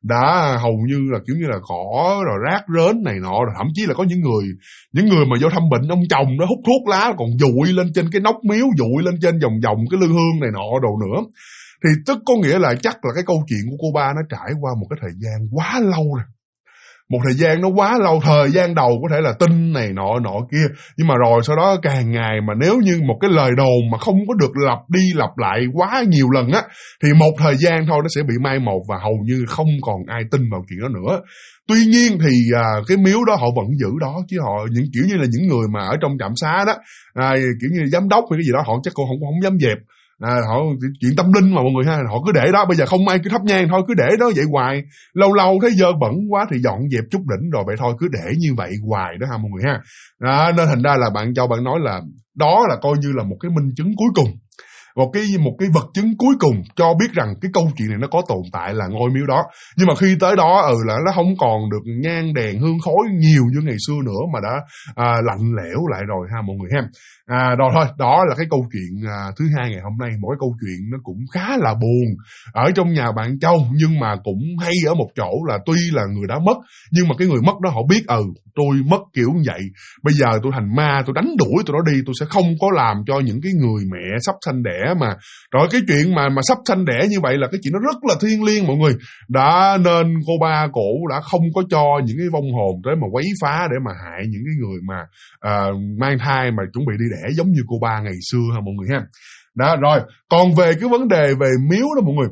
Đã hầu như là kiểu như là cỏ rồi rác rến này nọ, rồi thậm chí là có những người mà vô thăm bệnh ông chồng nó hút thuốc lá còn dụi lên trên cái nóc miếu, dụi lên trên vòng cái lư hương này nọ đồ nữa. Thì tức có nghĩa là chắc là cái câu chuyện của cô ba nó trải qua một cái thời gian quá lâu rồi. Một thời gian nó quá lâu, thời gian đầu có thể là tin này nọ kia, nhưng mà rồi sau đó càng ngày mà nếu như một cái lời đồn mà không có được lặp đi lặp lại quá nhiều lần á, thì một thời gian thôi nó sẽ bị mai một và hầu như không còn ai tin vào chuyện đó nữa. Tuy nhiên thì cái miếu đó họ vẫn giữ đó, chứ họ những kiểu như là những người mà ở trong trạm xá đó, kiểu như giám đốc hay cái gì đó, họ chắc cũng không dám dẹp. Họ chuyện tâm linh mà mọi người ha, họ cứ để đó, bây giờ không ai cứ thắp nhang thôi, cứ để đó vậy hoài, lâu lâu thấy dơ bẩn quá thì dọn dẹp chút đỉnh rồi vậy thôi, cứ để như vậy hoài đó ha mọi người ha. Nên thành ra là bạn nói là đó là coi như là một cái minh chứng cuối cùng, một cái vật chứng cuối cùng cho biết rằng cái câu chuyện này nó có tồn tại là ngôi miếu đó. Nhưng mà khi tới đó là nó không còn được nhang đèn hương khói nhiều như ngày xưa nữa, mà đã lạnh lẽo lại rồi ha mọi người ha. Rồi thôi, đó là cái câu chuyện thứ hai ngày hôm nay. Một cái câu chuyện nó cũng khá là buồn ở trong nhà bạn Châu, nhưng mà cũng hay ở một chỗ là tuy là người đã mất, nhưng mà cái người mất đó họ biết tôi mất kiểu như vậy, bây giờ tôi thành ma, tôi đánh đuổi tụi nó đi, tôi sẽ không có làm cho những cái người mẹ sắp sanh đẻ mà. Rồi cái chuyện mà sắp sanh đẻ như vậy là cái chuyện nó rất là thiêng liêng mọi người. Đã nên cô ba cổ đã không có cho những cái vong hồn tới mà quấy phá để mà hại những cái người mà mang thai mà chuẩn bị đi đẻ giống như cô ba ngày xưa ha mọi người ha. Đó, rồi còn về cái vấn đề về miếu đó mọi người,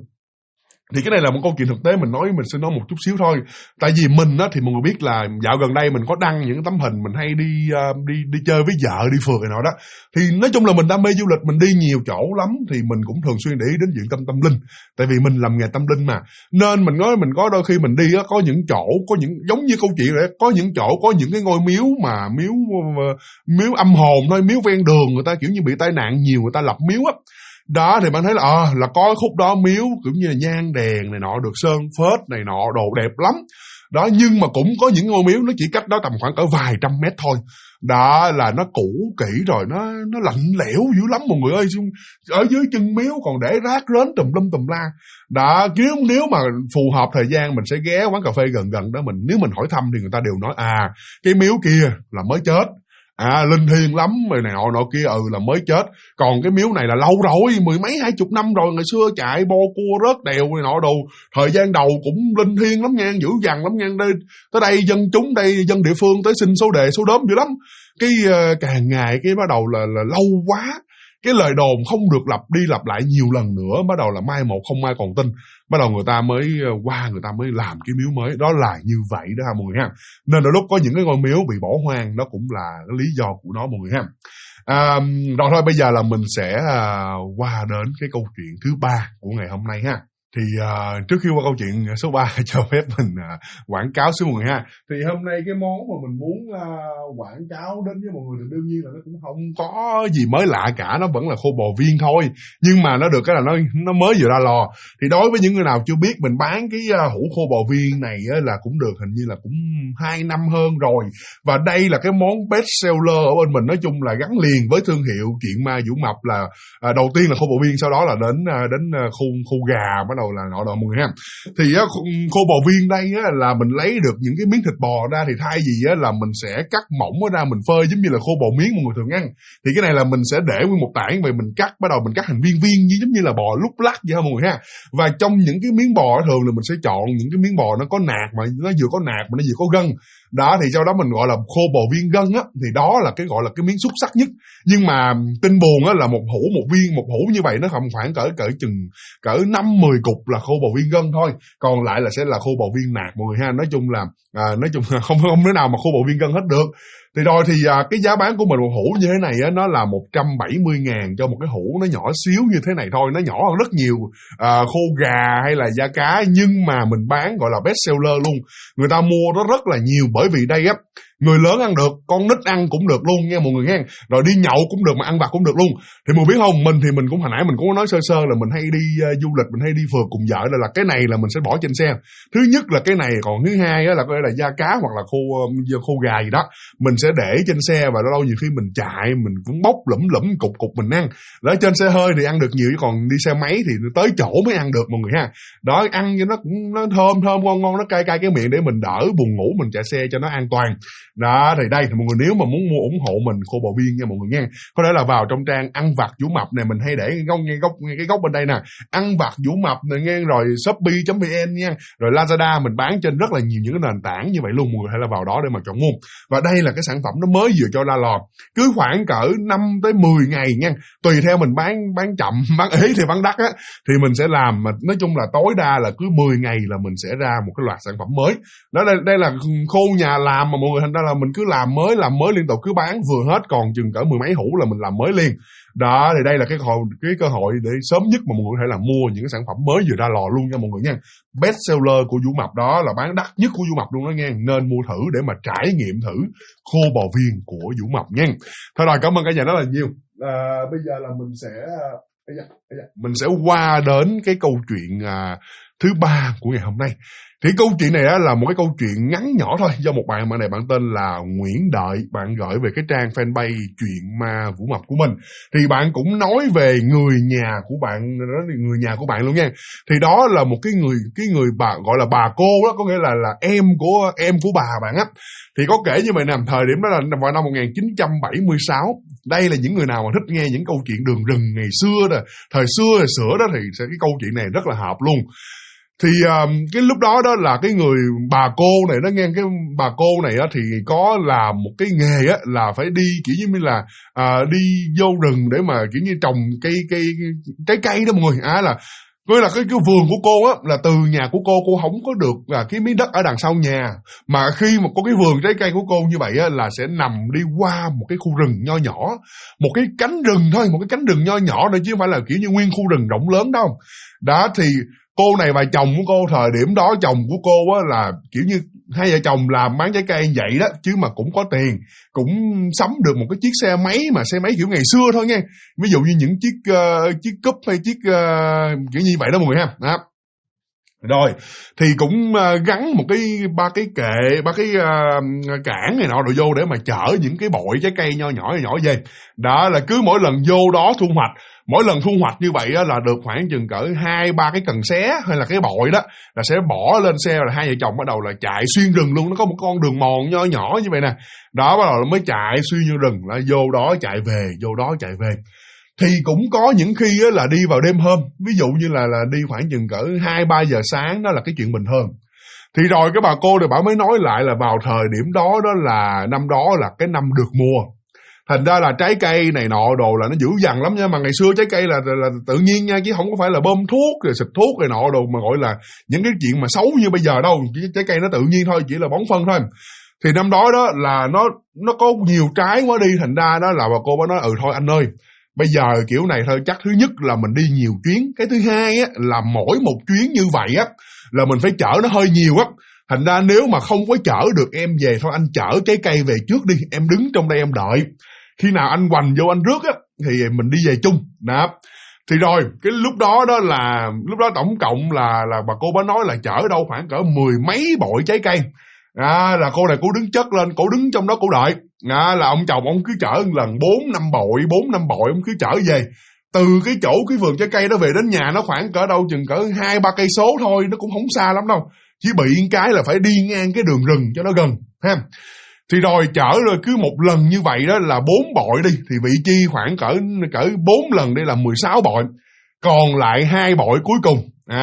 thì cái này là một câu chuyện thực tế, mình sẽ nói một chút xíu thôi. Tại vì mình á thì mọi người biết là dạo gần đây mình có đăng những tấm hình mình hay đi chơi với vợ, đi phượt này nọ đó. Thì nói chung là mình đam mê du lịch, mình đi nhiều chỗ lắm, thì mình cũng thường xuyên để ý đến chuyện tâm linh. Tại vì mình làm nghề tâm linh mà, nên mình có đôi khi mình đi á, có những chỗ, có những giống như câu chuyện đấy, có những chỗ có những cái ngôi miếu mà miếu âm hồn thôi, miếu ven đường, người ta kiểu như bị tai nạn nhiều, người ta lập miếu á. Đó thì bạn thấy là có khúc đó miếu cũng như là nhang đèn này nọ được sơn phết này nọ đồ đẹp lắm. Đó, nhưng mà cũng có những ngôi miếu nó chỉ cách đó tầm khoảng cỡ vài trăm mét thôi. Đó là nó cũ kỹ rồi, nó lạnh lẽo dữ lắm mọi người ơi. Ở dưới chân miếu còn để rác rến tùm lum tùm la. Đó, nếu mà phù hợp thời gian mình sẽ ghé quán cà phê gần gần đó, nếu mình hỏi thăm thì người ta đều nói cái miếu kia là mới chết. Linh thiêng lắm rồi này nọ kia, là mới chết. Còn cái miếu này là lâu rồi, 10 mấy 20 năm rồi, ngày xưa chạy bo cua rớt đèo này nọ đồ. Thời gian đầu cũng linh thiêng lắm nha, dữ dằn lắm nha. Tới đây dân chúng đây, dân địa phương tới xin số đề số đốm dữ lắm. Cái càng ngày cái bắt đầu là lâu quá. Cái lời đồn không được lặp đi lặp lại nhiều lần nữa, bắt đầu là mai một không ai còn tin. Bắt đầu người ta mới người ta mới làm cái miếu mới. Đó là như vậy đó ha mọi người ha. Nên đôi lúc có những cái ngôi miếu bị bỏ hoang, đó cũng là cái lý do của nó mọi người ha. Rồi thôi, bây giờ là mình sẽ qua đến cái câu chuyện thứ 3 của ngày hôm nay ha. Thì trước khi qua câu chuyện số 3 cho phép mình quảng cáo xíu mọi người ha. Thì hôm nay cái món mà mình muốn quảng cáo đến với mọi người thì đương nhiên là nó cũng không có gì mới lạ cả, nó vẫn là khô bò viên thôi. Nhưng mà nó được cái là nó mới vừa ra lò. Thì đối với những người nào chưa biết, mình bán cái hũ khô bò viên này là cũng được hình như là cũng 2 năm hơn rồi. Và đây là cái món best seller ở bên mình, nói chung là gắn liền với thương hiệu Chuyện Ma Vũ Mập, là đầu tiên là khô bò viên, sau đó là đến khu gà, bắt đầu là nọ đồ mọi người ha. Thì khô bò viên đây là mình lấy được những cái miếng thịt bò ra, thì thay vì là mình sẽ cắt mỏng ra mình phơi giống như là khô bò miếng mọi người thường ăn, thì cái này là mình sẽ để nguyên một tảng vậy, mình cắt, bắt đầu mình cắt thành viên giống như là bò lúc lắc vậy ha mọi người ha. Và trong những cái miếng bò thường là mình sẽ chọn những cái miếng bò nó có nạc, mà nó vừa có nạc mà nó vừa có gân. Đó, thì sau đó mình gọi là khô bò viên gân á, thì đó là cái gọi là cái miếng xuất sắc nhất. Nhưng mà tin buồn á là một hũ như vậy nó khoảng cỡ 5-10 cục là khô bò viên gân thôi, còn lại là sẽ là khô bò viên nạc mọi người ha. Nói chung là không thể nào mà khô bò viên gân hết được. Thì rồi thì cái giá bán của mình một hũ như thế này á, nó là 170.000 cho một cái hũ nó nhỏ xíu như thế này thôi, nó nhỏ hơn rất nhiều khô gà hay là da cá, nhưng mà mình bán gọi là best seller luôn. Người ta mua nó rất là nhiều, bởi vì đây á, người lớn ăn được, con nít ăn cũng được luôn nha mọi người nghe. Rồi đi nhậu cũng được, mà ăn vặt cũng được luôn. Thì mọi biết không, mình thì mình cũng hồi nãy mình cũng có nói sơ sơ là mình hay đi du lịch, mình hay đi phượt cùng vợ, là cái này là mình sẽ bỏ trên xe. Thứ nhất là cái này, còn thứ hai á là có là da cá hoặc là khô gà gì đó, mình sẽ để trên xe, và lâu nhiều khi mình chạy mình cũng bóc lủm cục mình ăn. Đó, trên xe hơi thì ăn được nhiều, chứ còn đi xe máy thì tới chỗ mới ăn được mọi người ha. Đó, ăn cho nó cũng nó thơm ngon, nó cay cái miệng để mình đỡ buồn ngủ mình chạy xe cho nó an toàn. Đó, thì đây thì mọi người nếu mà muốn mua ủng hộ mình khô bò viên nha mọi người nha, có thể là vào trong trang Ăn Vặt Vũ Mập này, mình hay để cái góc bên đây nè, Ăn Vặt Vũ Mập này nghe, rồi Shopee.vn nha, rồi Lazada, mình bán trên rất là nhiều những cái nền tảng như vậy luôn, mọi người hãy là vào đó để mà chọn mua. Và đây là cái sản phẩm nó mới vừa cho ra lò, cứ khoảng cỡ 5-10 ngày nha, tùy theo mình bán chậm, bán ế thì bán đắt á, thì mình sẽ làm, mà nói chung là tối đa là cứ 10 ngày là mình sẽ ra một cái loạt sản phẩm mới. Đó, đây là khô nhà làm mà mọi người, thành ra là mình cứ làm mới liên tục, cứ bán vừa hết còn chừng cỡ 10 mấy hũ là mình làm mới liền. Đó, thì đây là cái cơ hội để sớm nhất mà mọi người có thể là mua những cái sản phẩm mới vừa ra lò luôn nha mọi người nha. Best seller của Vũ Mập, đó là bán đắt nhất của Vũ Mập luôn đó nha, nên mua thử để mà trải nghiệm thử khô bò viên của Vũ Mập nha. Thôi rồi, cảm ơn cả nhà rất là nhiều. Bây giờ là mình sẽ qua đến cái câu chuyện thứ 3 của ngày hôm nay. Thì câu chuyện này là một cái câu chuyện ngắn nhỏ thôi, do một bạn này, bạn tên là Nguyễn Đợi, bạn gửi về cái trang fanpage Chuyện Ma Vũ Mập của mình. Thì bạn cũng nói về người nhà của bạn, người nhà của bạn luôn nha. Thì đó là một cái người bà, gọi là bà cô đó, có nghĩa là em của bà bạn á. Thì có kể như vậy nè, thời điểm đó là vào năm 1976. Đây là những người nào mà thích nghe những câu chuyện đường rừng ngày xưa đó, thời xưa đó, thì cái câu chuyện này rất là hợp luôn. Thì cái lúc đó là cái người bà cô này, nó nghe cái bà cô này á, thì có làm một cái nghề á, là phải đi kiểu như là đi vô rừng để mà kiểu như trồng trái cây đó mọi người. Là coi là cái vườn của cô á, là từ nhà của cô không có được là cái miếng đất ở đằng sau nhà, mà khi mà có cái vườn trái cây của cô như vậy á, là sẽ nằm đi qua một cái khu rừng nho nhỏ, một cái cánh rừng thôi, một cái cánh rừng nho nhỏ thôi, chứ không phải là kiểu như nguyên khu rừng rộng lớn đâu. Đó, thì cô này và chồng của cô, thời điểm đó chồng của cô á là kiểu như Hai vợ chồng làm bán trái cây vậy đó, chứ mà cũng có tiền, cũng sắm được một cái chiếc xe máy, mà xe máy kiểu ngày xưa thôi nha. Ví dụ như những chiếc cúp hay chiếc kiểu như vậy đó mọi người ha. Đó. Rồi thì cũng gắn một ba cái cản này nọ rồi vô để mà chở những cái bội trái cây nho nhỏ về. Đó là cứ mỗi lần vô đó thu hoạch, mỗi lần thu hoạch như vậy á, là được khoảng chừng cỡ 2-3 cái cần xé hay là cái bội đó, là sẽ bỏ lên xe, là hai vợ chồng bắt đầu là chạy xuyên rừng luôn. Nó có một con đường mòn nho nhỏ như vậy nè. Đó, bắt đầu là mới chạy xuyên vô rừng, là vô đó chạy về, vô đó chạy về. Thì cũng có những khi á, là đi vào đêm hôm, ví dụ như là đi khoảng chừng cỡ 2-3 giờ sáng, đó là cái chuyện bình thường. Thì rồi cái bà cô này bà mới nói lại là vào thời điểm đó là năm đó là cái năm được mùa. Thành ra là trái cây này nọ đồ là nó dữ dằn lắm nha. Mà ngày xưa trái cây là tự nhiên nha, chứ không có phải là bơm thuốc rồi xịt thuốc này nọ đồ, mà gọi là những cái chuyện mà xấu như bây giờ đâu. Trái cây nó tự nhiên thôi, chỉ là bón phân thôi. Thì năm đó đó là nó có nhiều trái quá đi, thành ra đó là bà cô bà nói thôi anh ơi, bây giờ kiểu này thôi, chắc thứ nhất là mình đi nhiều chuyến, cái thứ hai á là mỗi một chuyến như vậy á là mình phải chở nó hơi nhiều á. Thành ra nếu mà không có chở được em về thôi, anh chở trái cây về trước đi, em đứng trong đây em đợi. Khi nào anh hoành vô anh rước á thì mình đi về chung. Đó. Thì rồi cái lúc đó tổng cộng là bà cô bà nói là chở đâu khoảng cỡ 10 mấy bội trái cây. Là cô này cô đứng chất lên, cô đứng trong đó cô đợi. Là ông chồng ông cứ chở lần 4-5 bội ông cứ chở về. Từ cái chỗ cái vườn trái cây đó về đến nhà nó khoảng cỡ đâu chừng cỡ 2-3 cây số thôi, nó cũng không xa lắm đâu. Chỉ bị cái là phải đi ngang cái đường rừng cho nó gần ha. Thì rồi chở rồi cứ một lần như vậy đó là 4 bội đi, thì vị chi khoảng cỡ 4 lần đây là 16 bội. Còn lại 2 bội cuối cùng.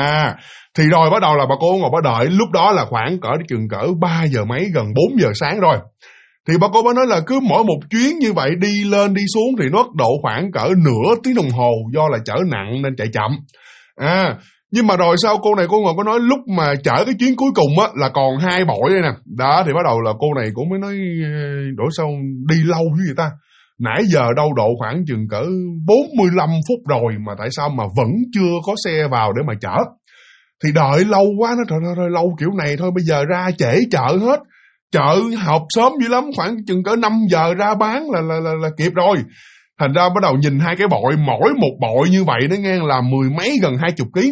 Thì rồi bắt đầu là bà cô ngồi bà đợi. Lúc đó là khoảng chừng cỡ 3 giờ mấy, gần 4 giờ sáng rồi. Thì bà cô bà nói là cứ mỗi một chuyến như vậy đi lên đi xuống thì nó độ khoảng cỡ nửa tiếng đồng hồ, do là chở nặng nên chạy chậm. Nhưng mà rồi sau cô này cô ngồi có nói lúc mà chở cái chuyến cuối cùng á là còn 2 bội đây nè. Đó thì bắt đầu là cô này cũng mới nói đổi sao đi lâu như vậy ta. Nãy giờ đâu độ khoảng chừng cỡ 45 phút rồi mà tại sao mà vẫn chưa có xe vào để mà chở. Thì đợi lâu quá, nó trời ơi lâu kiểu này thôi, bây giờ ra trễ chợ hết. Chợ họp sớm dữ lắm, khoảng chừng cỡ 5 giờ ra bán là kịp rồi. Thành ra bắt đầu nhìn 2 cái bội, mỗi một bội như vậy nó ngang là 10 mấy gần 20 kg.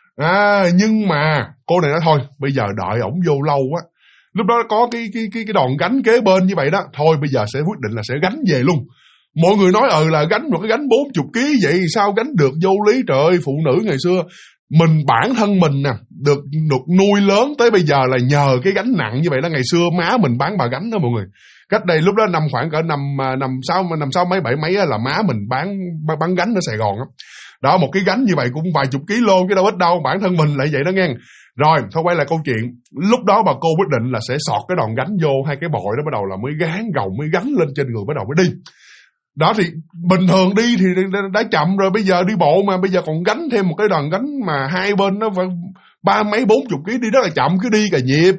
Nhưng mà cô này nói thôi, bây giờ đợi ổng vô lâu quá. Lúc đó có cái đòn gánh kế bên như vậy đó, thôi bây giờ sẽ quyết định là sẽ gánh về luôn. Mọi người nói là gánh một cái gánh 40 kg vậy sao gánh được, vô lý. Trời ơi, phụ nữ ngày xưa bản thân mình nè được nuôi lớn tới bây giờ là nhờ cái gánh nặng như vậy đó. Ngày xưa má mình bán bà gánh đó mọi người. Cách đây lúc đó khoảng cỡ năm sáu mấy 7 mấy là má mình bán gánh ở Sài Gòn đó. Đó, một cái gánh như vậy cũng vài chục ký lô chứ đâu ít đâu, bản thân mình lại vậy đó nghe. Rồi thôi quay lại câu chuyện. Lúc đó bà cô quyết định là sẽ sọt cái đòn gánh vô 2 cái bội đó, bắt đầu là mới gánh lên trên người, bắt đầu mới đi. Đó thì bình thường đi thì đã chậm rồi, bây giờ đi bộ mà bây giờ còn gánh thêm một cái đòn gánh mà hai bên nó phải 30 mấy 40 kg, đi rất là chậm, cứ đi cà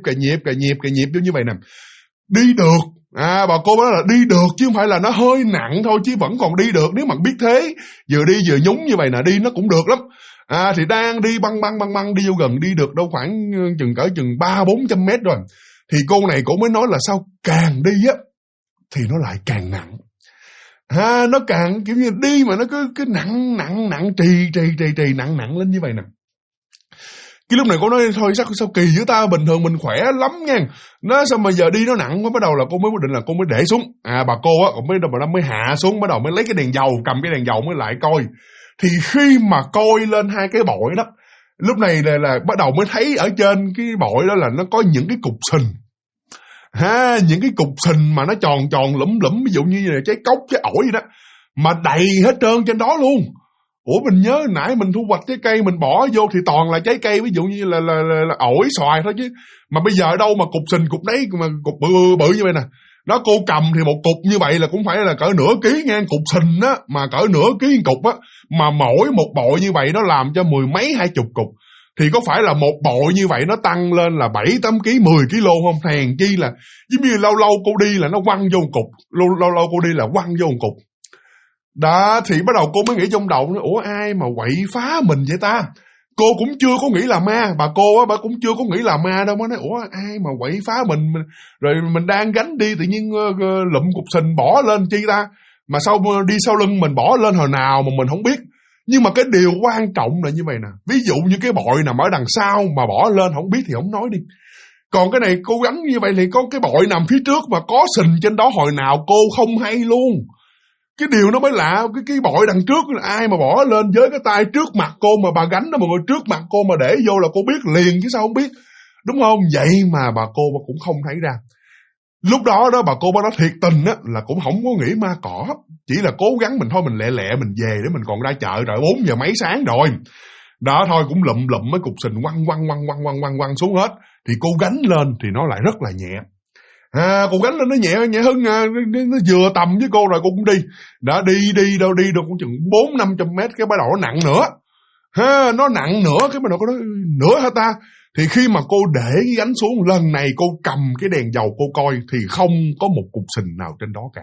nhịp như vậy nè. Đi được. Bà cô nói là đi được chứ không phải là nó hơi nặng thôi, chứ vẫn còn đi được. Nếu mà biết thế, vừa đi vừa nhúng như vậy nè, đi nó cũng được lắm. Thì đang đi băng đi vô gần, đi được đâu khoảng chừng 300-400 mét rồi. Thì cô này cũng mới nói là sao càng đi á thì nó lại càng nặng. Nó càng kiểu như đi mà nó cứ nặng trì nặng lên như vậy nè. Cái lúc này cô nói thôi sao kỳ với ta, bình thường mình khỏe lắm nha. Nó sao mà giờ đi nó nặng quá, bắt đầu là cô mới quyết định là cô mới để xuống. Bà cô á, bà mới hạ xuống, bắt đầu mới lấy cái đèn dầu, cầm cái đèn dầu mới lại coi. Thì khi mà coi lên 2 cái bội đó, lúc này là bắt đầu mới thấy ở trên cái bội đó là nó có những cái cục sình. Những cái cục sình mà nó tròn lũm, ví dụ như là trái cốc, trái ổi vậy đó, mà đầy hết trơn trên đó luôn. Ủa mình nhớ nãy mình thu hoạch trái cây mình bỏ vô thì toàn là trái cây, ví dụ như là ổi, xoài thôi chứ. Mà bây giờ đâu mà cục sình cục đấy, mà cục bự như vậy nè. Đó, cô cầm thì một cục như vậy là cũng phải là cỡ nửa ký ngang, cục sình á, mà cỡ nửa ký cục á. Mà mỗi một bội như vậy nó làm cho 10 mấy 20 cục. Thì có phải là một bội như vậy nó tăng lên là 7-8 kg, 10 kg không? Hèn chi là, giống như lâu cô đi là nó quăng vô một cục, lâu cô đi là quăng vô một cục. Đó, thì bắt đầu cô mới nghĩ trong đầu, ủa ai mà quậy phá mình vậy ta? Cô cũng chưa có nghĩ là ma, bà cô á, bà cũng chưa có nghĩ là ma đâu. Mới nói ủa ai mà quậy phá mình rồi mình đang gánh đi tự nhiên lụm cục sình bỏ lên chi ta, mà sao đi sau lưng mình bỏ lên hồi nào mà mình không biết. Nhưng mà cái điều quan trọng là như vậy nè, ví dụ như cái bội nằm ở đằng sau mà bỏ lên không biết thì không nói đi, còn cái này cô gắn như vậy thì có cái bội nằm phía trước mà có sình trên đó hồi nào cô không hay luôn. Cái điều nó mới lạ, cái bội đằng trước là ai mà bỏ lên với cái tay trước mặt cô mà bà gánh đó, mà ngồi trước mặt cô mà để vô là cô biết liền chứ sao không biết, đúng không? Vậy mà bà cô bà cũng không thấy ra. Lúc đó bà cô bà nói thiệt tình á là cũng không có nghĩ ma cỏ, chỉ là cố gắng mình thôi, mình lẹ lẹ mình về để mình còn ra chợ rồi 4 giờ mấy sáng rồi. Đó thôi cũng lụm mấy cục sình quăng xuống hết. Thì cô gánh lên thì nó lại rất là nhẹ. Cô gánh lên nó nhẹ hơn, nó vừa tầm với cô rồi cô cũng đi. Đã đi đâu cũng chừng 400-500 mét cái bắt đầu nó nặng nữa. Nó nặng nữa cái bắt đầu có nói nữa hả ta? Thì khi mà cô để cái gánh xuống, lần này cô cầm cái đèn dầu cô coi thì không có một cục sình nào trên đó cả.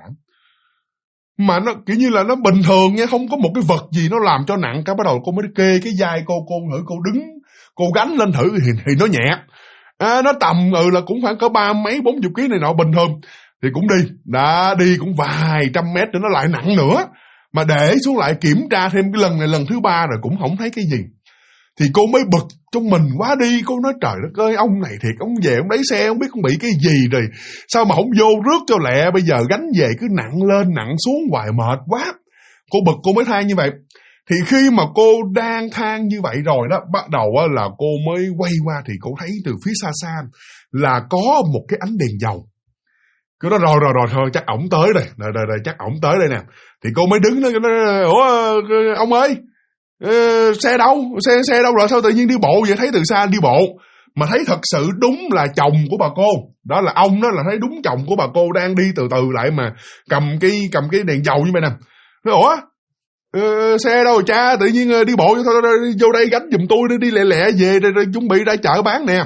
Mà nó kiểu như là nó bình thường nha, không có một cái vật gì nó làm cho nặng cả. Bắt đầu cô mới kê cái vai cô thử, cô đứng, cô gánh lên thử thì nó nhẹ. Nó tầm là cũng khoảng cỡ 30-40 kg này nọ bình thường. Thì cũng đi cũng vài trăm mét nữa nó lại nặng nữa. Mà để xuống lại kiểm tra thêm cái lần này lần thứ 3 rồi cũng không thấy cái gì. Thì cô mới bực trong mình quá đi. Cô nói trời đất ơi, ông này thiệt, ông về ông lấy xe không biết ông bị cái gì rồi, sao mà không vô rước cho lẹ, bây giờ gánh về cứ nặng lên nặng xuống hoài mệt quá. Cô bực cô mới than như vậy. Thì khi mà cô đang than như vậy rồi đó, bắt đầu là cô mới quay qua thì cô thấy từ phía xa xa là có một cái ánh đèn dầu. Cứ nói rồi thôi chắc ổng tới đây, rồi chắc ổng tới đây nè. Thì cô mới đứng đó, ủa ông ơi, xe đâu rồi, sao tự nhiên đi bộ vậy? Thấy từ xa đi bộ mà thấy thật sự đúng là chồng của bà cô. Đó là ông đó, là thấy đúng chồng của bà cô đang đi từ từ lại mà cầm cái đèn dầu như vậy nè. Nói ủa xe đâu rồi cha, tự nhiên đi bộ thôi, vô đây gánh giùm tôi đi lẹ lẹ về rồi chuẩn bị ra chợ bán nè.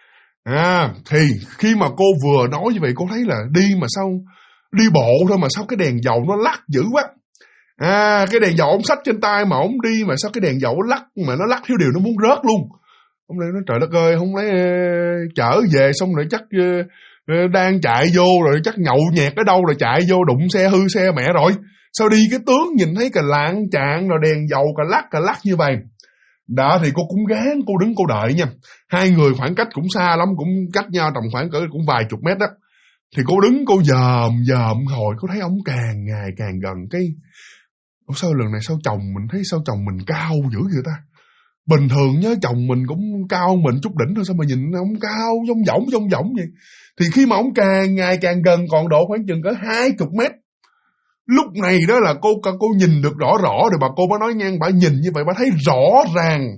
Thì khi mà cô vừa nói như vậy cô thấy là đi mà sao đi bộ thôi mà sao cái đèn dầu nó lắc dữ quá. Cái đèn dầu ông xách trên tay mà ông đi mà sao cái đèn dầu nó lắc, mà nó lắc thiếu điều nó muốn rớt luôn. Ông nói trời đất ơi, không lấy chở về xong rồi chắc đang chạy vô rồi chắc nhậu nhẹt ở đâu rồi chạy vô đụng xe hư xe mẹ rồi. Sao đi cái tướng nhìn thấy cà lạng chạng rồi đèn dầu cà lắc như vậy. Đó thì cô cũng gán, cô đứng cô đợi nha. Hai người khoảng cách cũng xa lắm, cũng cách nhau tầm khoảng cỡ cũng vài chục mét đó. Thì cô đứng cô dòm hồi cô thấy ông càng ngày càng gần cái. Sao lần này sao chồng mình thấy sao chồng mình cao dữ vậy ta? Bình thường nhớ chồng mình cũng cao mình chút đỉnh thôi, sao mà nhìn ông cao dông dỏng vậy. Thì khi mà ông càng ngày càng gần còn độ khoảng chừng cỡ 20 mét. Lúc này đó là cô nhìn được rõ rồi bà cô mới nói ngang, bà nhìn như vậy bà thấy rõ ràng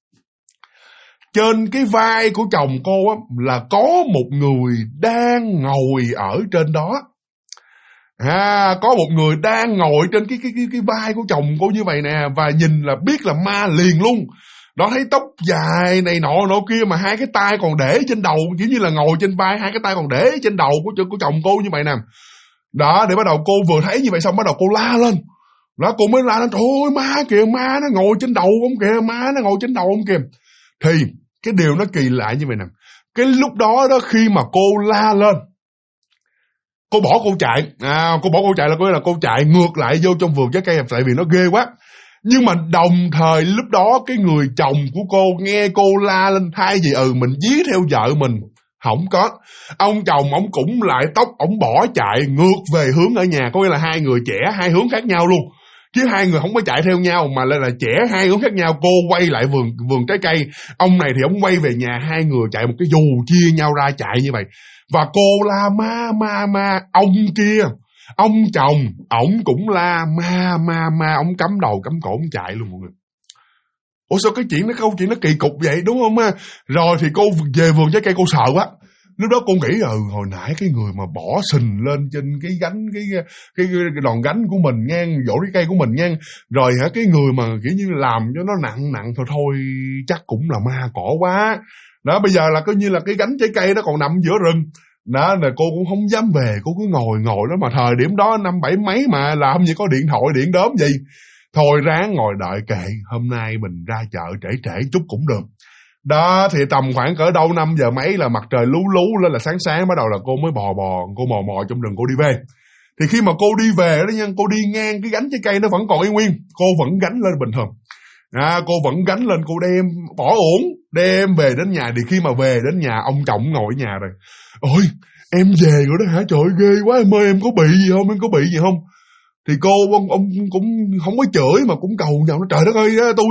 trên cái vai của chồng cô á là có một người đang ngồi ở trên đó. Có một người đang ngồi trên cái vai của chồng cô như vậy nè, và nhìn là biết là ma liền luôn. Đó, thấy tóc dài này nọ kia mà hai cái tay còn để trên đầu, kiểu như là ngồi trên vai, hai cái tay còn để trên đầu của chồng cô như vậy nè. Đó, để bắt đầu cô vừa thấy như vậy xong bắt đầu cô la lên. Đó, cô mới la lên, trời ơi ma kìa, ma nó ngồi trên đầu ông kìa, ma nó ngồi trên đầu ông kìa. Thì cái điều nó kỳ lạ như vậy nè. Cái lúc đó khi mà cô la lên, cô bỏ cô chạy. Cô bỏ cô chạy là cô chạy ngược lại vô trong vườn trái cây, tại vì nó ghê quá. Nhưng mà đồng thời lúc đó cái người chồng của cô nghe cô la lên thay vì mình dí theo vợ mình. Không có. Ông chồng ông cũng lại tóc, ông bỏ chạy ngược về hướng ở nhà. Có nghĩa là hai người trẻ hai hướng khác nhau luôn. Chứ hai người không có chạy theo nhau mà là trẻ hai hướng khác nhau. Cô quay lại vườn trái cây. Ông này thì ông quay về nhà, hai người chạy một cái dù chia nhau ra chạy như vậy. Và cô la ma. Ông kia, ông chồng, ổng cũng la ma. Ông cắm đầu cắm cổ ông chạy luôn mọi người. Ủa sao cái câu chuyện nó kỳ cục vậy đúng không ha? Rồi thì cô về vườn trái cây cô sợ quá. Lúc đó cô nghĩ hồi nãy cái người mà bỏ sình lên trên cái gánh cái đòn gánh của mình ngang, vỗ cái cây của mình ngang, rồi cái người mà kiểu như làm cho nó nặng thôi chắc cũng là ma cỏ quá. Đó, bây giờ là coi như là cái gánh trái cây nó còn nằm giữa rừng. Đó, là cô cũng không dám về, cô cứ ngồi đó, mà thời điểm đó 5-7 mấy mà làm gì có điện thoại điện đóm gì. Thôi ráng ngồi đợi kệ, hôm nay mình ra chợ trễ trễ chút cũng được. Đó thì tầm khoảng cỡ đâu 5 giờ mấy là mặt trời lú lú lên, là sáng sáng bắt đầu là cô mới cô mò trong rừng cô đi về. Thì khi mà cô đi về đó nha, cô đi ngang cái gánh trái cây nó vẫn còn y nguyên, cô vẫn gánh lên bình thường. Cô vẫn gánh lên, cô đem bỏ uổng, đem về đến nhà. Thì khi mà về đến nhà, ông chồng ngồi ở nhà rồi. Ôi, em về rồi đó hả? Trời ơi, ghê quá em ơi, em có bị gì không? Em có bị gì không? Thì ông cũng không có chửi mà cũng cầu nhau, trời đất ơi, tôi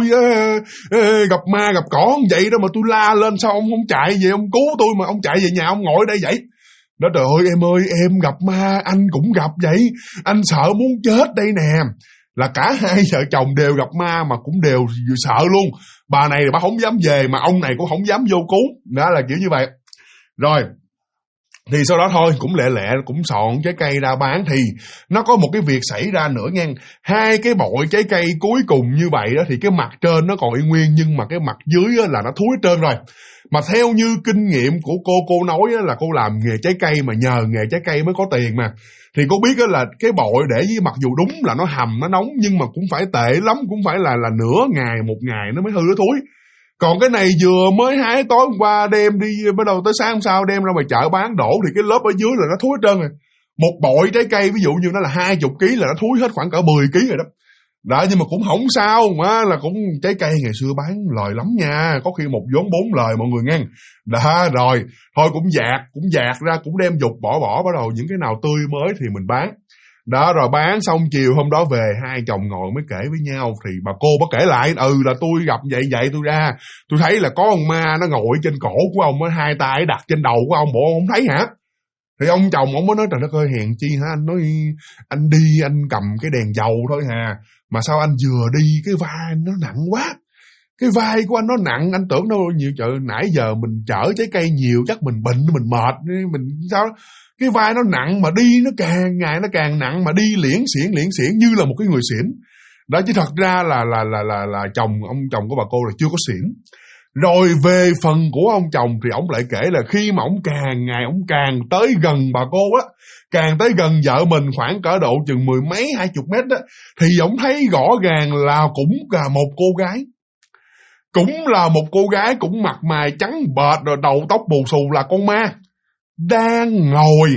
gặp ma gặp cỏ vậy đó mà tôi la lên, sao ông không chạy về ông cứu tôi mà ông chạy về nhà ông ngồi ở đây vậy? Đó, trời ơi em gặp ma, anh cũng gặp vậy, anh sợ muốn chết đây nè. Là cả hai vợ chồng đều gặp ma mà cũng đều sợ luôn. Bà này bà không dám về mà ông này cũng không dám vô cứu. Đó là kiểu như vậy. Rồi thì sau đó thôi cũng lẹ cũng soạn trái cây ra bán. Thì nó có một cái việc xảy ra nữa nha. Hai cái bội trái cây cuối cùng như vậy đó, thì cái mặt trên nó còn y nguyên, nhưng mà cái mặt dưới là nó thúi hết trơn rồi. Mà theo như kinh nghiệm của cô nói là cô làm nghề trái cây mà nhờ nghề trái cây mới có tiền mà. Thì cô biết là cái bội để với mặc dù đúng là nó hầm nó nóng, nhưng mà cũng phải tệ lắm, cũng phải là nửa ngày một ngày nó mới hư nó thúi. Còn cái này vừa mới hái tối hôm qua đem đi, bắt đầu tới sáng hôm sau đem ra ngoài chợ bán đổ, thì cái lớp ở dưới là nó thúi hết trơn rồi. Một bội trái cây ví dụ như nó là 20 kg là nó thúi hết khoảng cỡ 10 kg rồi đó. Đó, nhưng mà cũng không sao, mà là cũng trái cây ngày xưa bán lời lắm nha, có khi một vốn 4 lời mọi người nghe. Đó, rồi thôi cũng dạt ra, cũng đem dục bỏ, bắt đầu những cái nào tươi mới thì mình bán. Đó, rồi bán xong chiều hôm đó về, hai chồng ngồi mới kể với nhau. Thì bà cô bà kể lại, là tôi gặp vậy tôi ra, tôi thấy là có con ma nó ngồi trên cổ của ông, hai tay đặt trên đầu của ông, bộ ông không thấy hả? Thì ông chồng ông mới nói, trời đất ơi, hèn chi hả? Anh nói anh đi anh cầm cái đèn dầu thôi hà, mà sao anh vừa đi cái vai nó nặng quá. Cái vai của anh nó nặng, anh tưởng đâu nhiều chợ nãy giờ mình chở trái cây nhiều chắc mình bệnh mình mệt, mình sao cái vai nó nặng mà đi nó càng ngày nó càng nặng, mà đi liễn xiển như là một cái người xiển. Đó, chứ thật ra là ông chồng của bà cô là chưa có xiển. Rồi về phần của ông chồng thì ông lại kể là khi mà ông càng ngày ông càng tới gần bà cô á, càng tới gần vợ mình khoảng cỡ độ chừng 10 mấy 20 mét á, thì ông thấy rõ ràng là cũng là một cô gái. Cũng là một cô gái, cũng mặt mày trắng bệch rồi đầu tóc bù xù, là con ma. Đang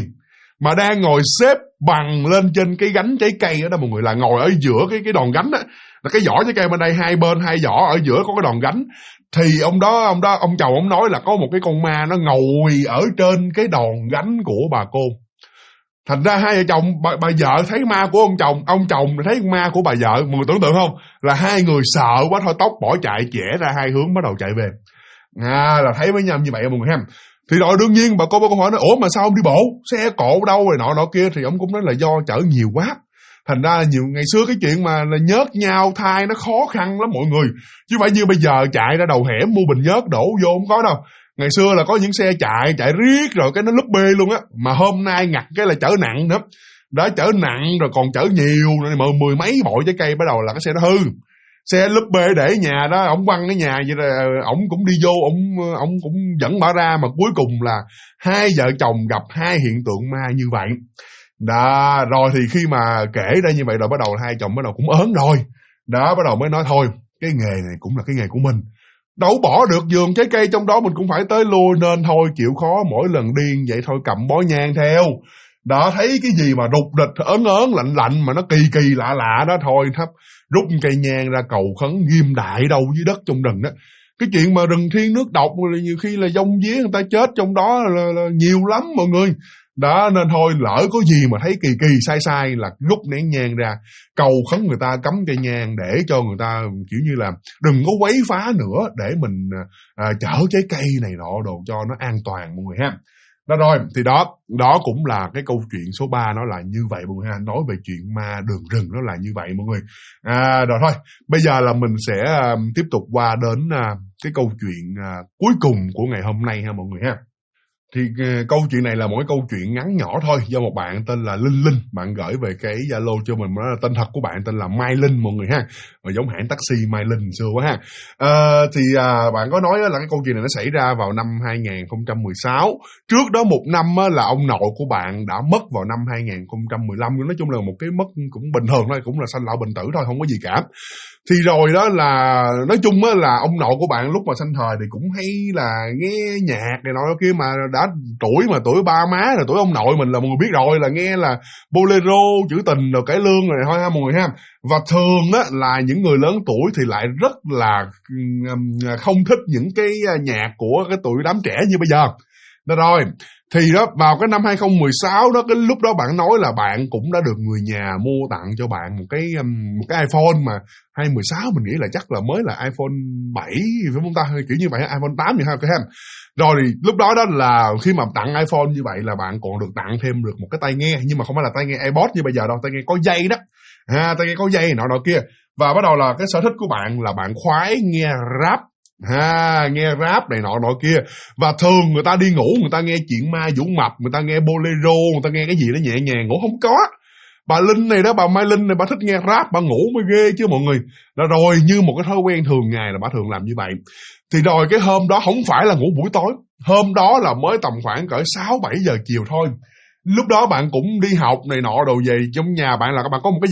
ngồi xếp bằng lên trên cái gánh trái cây đó mọi người, là ngồi ở giữa cái đòn gánh á, là cái vỏ trái cây bên đây hai bên hai vỏ, ở giữa có cái đòn gánh. Thì ông chồng ông nói là có một cái con ma nó ngồi ở trên cái đòn gánh của bà cô. Thành ra hai vợ chồng, bà vợ thấy ma của ông chồng thấy ma của bà vợ, mọi người tưởng tượng không, là hai người sợ quá thôi tóc bỏ chạy, chẻ ra hai hướng bắt đầu chạy về. Là thấy với nhau như vậy mọi người ha. Thì rồi đương nhiên bà cô hỏi nói, ủa mà sao ông đi bộ, xe cộ đâu rồi nọ kia. Thì ông cũng nói là do chở nhiều quá. Thành ra nhiều ngày xưa cái chuyện mà là nhớt nhau thai nó khó khăn lắm mọi người, chứ phải như bây giờ chạy ra đầu hẻm mua bình nhớt đổ vô không có đâu. Ngày xưa là có những xe chạy riết rồi cái nó lúp bê luôn á, mà hôm nay ngặt cái là chở nặng nữa. Đó, chở nặng rồi còn chở nhiều, mà 10 mấy bội trái cây bắt đầu là cái xe nó hư. Xe lúp bê để nhà đó, ổng quăng cái nhà vậy là ổng cũng đi vô, ổng cũng dẫn bà ra, mà cuối cùng là hai vợ chồng gặp hai hiện tượng ma như vậy. Đó, rồi thì khi mà kể ra như vậy rồi bắt đầu hai chồng bắt đầu cũng ớn rồi. Đó, bắt đầu mới nói thôi, cái nghề này cũng là cái nghề của mình, đâu bỏ được vườn trái cây trong đó mình cũng phải tới lui, nên thôi chịu khó mỗi lần đi vậy thôi cầm bó nhang theo. Đó, thấy cái gì mà đục địch ớn lạnh mà nó kỳ lạ đó, thôi thắp rút cây nhang ra cầu khấn ghim đại đâu dưới đất trong rừng đó. Cái chuyện mà rừng thiên nước độc là nhiều khi là dông vía người ta chết trong đó là nhiều lắm mọi người. Đó, nên thôi lỡ có gì mà thấy kỳ sai là rút nén nhang ra cầu khấn người ta cắm cây nhang, để cho người ta kiểu như là đừng có quấy phá nữa, để mình chở trái cây này nọ đồ cho nó an toàn mọi người ha. Đó, rồi thì đó cũng là cái câu chuyện số 3, nó là như vậy mọi người ha. Nói về chuyện ma đường rừng nó là như vậy mọi người. Rồi thôi, bây giờ là mình sẽ tiếp tục qua đến cái câu chuyện cuối cùng của ngày hôm nay ha mọi người ha. Thì câu chuyện này là một cái câu chuyện ngắn nhỏ thôi, do một bạn tên là Linh Linh, bạn gửi về cái Zalo cho mình, đó là tên thật của bạn tên là Mai Linh mọi người ha, giống hãng taxi Mai Linh xưa quá ha. Bạn có nói là cái câu chuyện này nó xảy ra vào năm 2016. Trước đó một năm là ông nội của bạn đã mất vào năm 2015. Nói chung là một cái mất cũng bình thường thôi, cũng là sanh lão bệnh tử thôi, không có gì cả. Thì rồi đó là nói chung là ông nội của bạn lúc mà sanh thời thì cũng hay là nghe nhạc này nọ kia, mà đã tuổi ba má là tuổi ông nội mình là mọi người biết rồi, là nghe là bolero, trữ tình rồi cải lương rồi thôi ha mọi người ha. Và thường á là những người lớn tuổi thì lại rất là không thích những cái nhạc của cái tuổi đám trẻ như bây giờ. Đó rồi, thì đó vào cái năm 2016 đó, cái lúc đó bạn nói là bạn cũng đã được người nhà mua tặng cho bạn một cái iPhone mà 2016 mình nghĩ là chắc là mới là iPhone 7 phải không ta, kiểu như vậy, iPhone 8 vậy ha các em. Rồi thì lúc đó đó là khi mà tặng iPhone như vậy là bạn còn được tặng thêm được một cái tai nghe, nhưng mà không phải là tai nghe AirPods như bây giờ đâu, tai nghe có dây đó. Tai nghe có dây nọ kia. Và bắt đầu là cái sở thích của bạn là bạn khoái nghe rap. Nghe rap này nọ kia. Và thường người ta đi ngủ người ta nghe chuyện ma Vũ Mập, người ta nghe bolero, người ta nghe cái gì đó nhẹ nhàng, ngủ không có. Bà Linh này đó, bà Mai Linh này, bà thích nghe rap, bà ngủ mới ghê chứ mọi người. Rồi như một cái thói quen thường ngày là bà thường làm như vậy. Thì rồi cái hôm đó không phải là ngủ buổi tối, hôm đó là mới tầm khoảng cỡ 6-7 giờ chiều thôi. Lúc đó bạn cũng đi học này nọ đồ về, trong nhà bạn là các bạn có một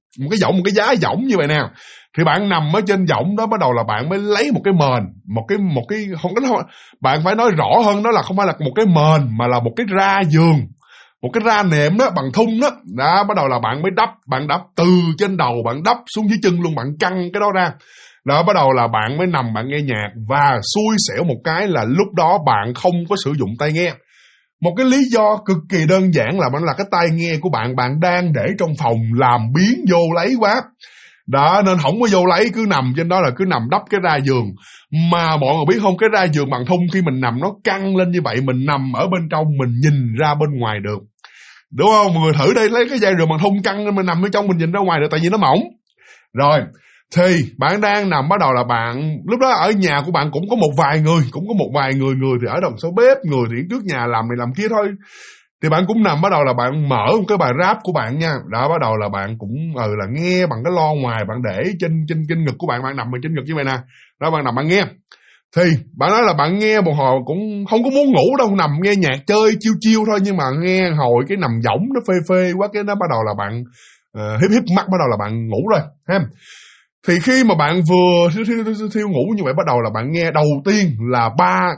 cái giá võng như vậy nè. Thì bạn nằm ở trên võng đó, bắt đầu là bạn mới lấy một cái mền, một cái không có, bạn phải nói rõ hơn, đó là không phải là một cái mền mà là một cái ra giường, một cái ra nệm đó bằng thun đó. Đó, bắt đầu là bạn mới bạn đắp từ trên đầu bạn đắp xuống dưới chân luôn, bạn căng cái đó ra. Đó, bắt đầu là bạn mới nằm bạn nghe nhạc, và xui xẻo một cái là lúc đó bạn không có sử dụng tai nghe. Một cái lý do cực kỳ đơn giản là cái tai nghe của bạn đang để trong phòng làm biến vô lấy quá. Đó, nên không có vô lấy, cứ nằm trên đó là cứ nằm đắp cái ra giường. Mà mọi người biết không, cái ra giường bằng thun khi mình nằm nó căng lên như vậy, mình nằm ở bên trong mình nhìn ra bên ngoài được. Đúng không? Mọi người thử đây, lấy cái dây giường bằng thun căng lên, mình nằm bên trong mình nhìn ra ngoài được, tại vì nó mỏng. Rồi, thì bạn đang nằm, bắt đầu là bạn, lúc đó ở nhà của bạn cũng có một vài người, người thì ở đằng sau bếp, người thì trước nhà làm này làm kia thôi. Thì bạn cũng nằm, bắt đầu là bạn mở một cái bài rap của bạn nha. Đó, bắt đầu là bạn cũng là nghe bằng cái lo ngoài, bạn để trên ngực của bạn, bạn nằm trên ngực như vậy nè. Đó, bạn nằm bạn nghe. Thì bạn nói là bạn nghe một hồi cũng không có muốn ngủ đâu, nằm nghe nhạc chơi chiêu thôi, nhưng mà nghe hồi cái nằm võng nó phê quá, cái nó bắt đầu là bạn híp mắt, bắt đầu là bạn ngủ rồi ha. Thì khi mà bạn vừa thiêu ngủ như vậy, bắt đầu là bạn nghe đầu tiên là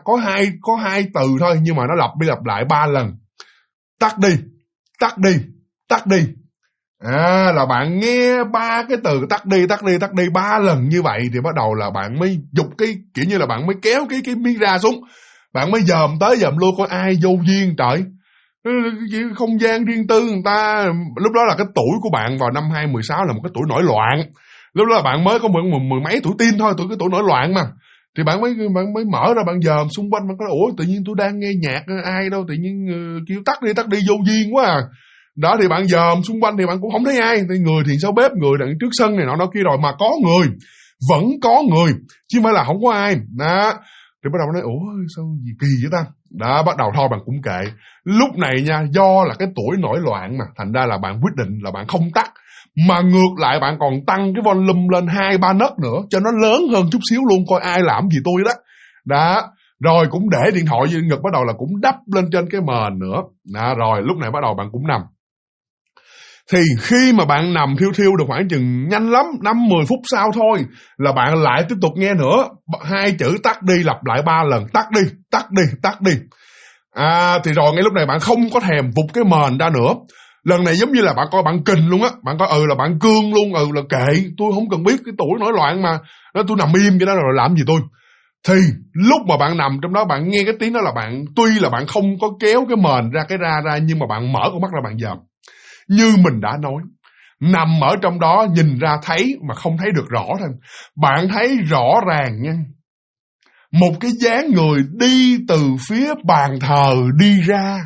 có hai từ thôi, nhưng mà nó lặp đi lặp lại 3 lần. Tắt đi. Là bạn nghe 3 cái từ tắt đi 3 lần như vậy, thì bắt đầu là bạn mới dục cái kiểu như là bạn mới kéo cái miếng ra xuống, bạn mới dòm tới dòm lui coi ai vô duyên trời. Không gian riêng tư người ta. Lúc đó là cái tuổi của bạn vào năm 2016 là một cái tuổi nổi loạn. Lúc đó là bạn mới có mười mấy tuổi teen thôi, cái tuổi nổi loạn mà. Thì bạn mới mở ra, bạn dòm xung quanh, bạn có ủa tự nhiên tôi đang nghe nhạc ai đâu, tự nhiên kêu tắt đi vô duyên quá à. Đó, thì bạn dòm xung quanh thì bạn cũng không thấy ai. Thì người thì sau bếp, người đằng trước sân này nọ kia rồi, mà có người, vẫn có người, chứ không phải là không có ai. Đó, thì bắt đầu nói ủa sao gì kỳ vậy ta. Đó, bắt đầu thôi bạn cũng kệ. Lúc này nha, do là cái tuổi nổi loạn mà, thành ra là bạn quyết định là bạn không tắt, mà ngược lại bạn còn tăng cái volume lên 2-3 nấc nữa, cho nó lớn hơn chút xíu luôn, coi ai làm gì tôi đó. Đó, rồi cũng để điện thoại dưới ngực, bắt đầu là cũng đắp lên trên cái mền nữa. Đó, rồi lúc này bắt đầu bạn cũng nằm. Thì khi mà bạn nằm thiêu được khoảng chừng nhanh lắm 5-10 phút sau thôi, là bạn lại tiếp tục nghe nữa, 2 chữ tắt đi lặp lại 3 lần. Tắt đi. Thì rồi ngay lúc này bạn không có thèm vụt cái mền ra nữa. Lần này giống như là bạn coi bạn kình luôn á, bạn coi là bạn cương luôn, là kệ, tôi không cần biết cái tuổi nổi loạn mà, tôi nằm im cho nó rồi làm gì tôi. Thì lúc mà bạn nằm trong đó, bạn nghe cái tiếng đó là bạn, tuy là bạn không có kéo cái mền ra cái ra, nhưng mà bạn mở con mắt ra bạn dòm. Như mình đã nói, nằm ở trong đó nhìn ra thấy mà không thấy được rõ thôi. Bạn thấy rõ ràng nha, một cái dáng người đi từ phía bàn thờ đi ra.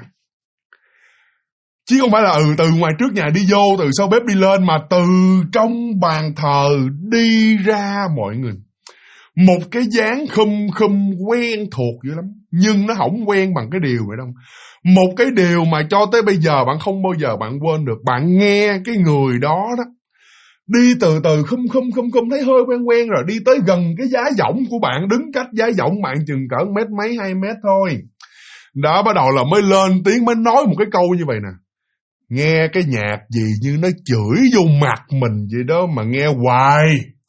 Chứ không phải là từ ngoài trước nhà đi vô, từ sau bếp đi lên, mà từ trong bàn thờ đi ra mọi người. Một cái dáng khum quen thuộc dữ lắm, nhưng nó không quen bằng cái điều vậy đâu. Một cái điều mà cho tới bây giờ bạn không bao giờ bạn quên được. Bạn nghe cái người đó đó, đi từ từ khum thấy hơi quen rồi, đi tới gần cái giá giọng của bạn, đứng cách giá giọng bạn chừng cỡ mét mấy 2 mét thôi. Đó bắt đầu là mới lên tiếng, mới nói một cái câu như vậy nè. Nghe cái nhạc gì như nó chửi vô mặt mình vậy đó mà nghe hoài.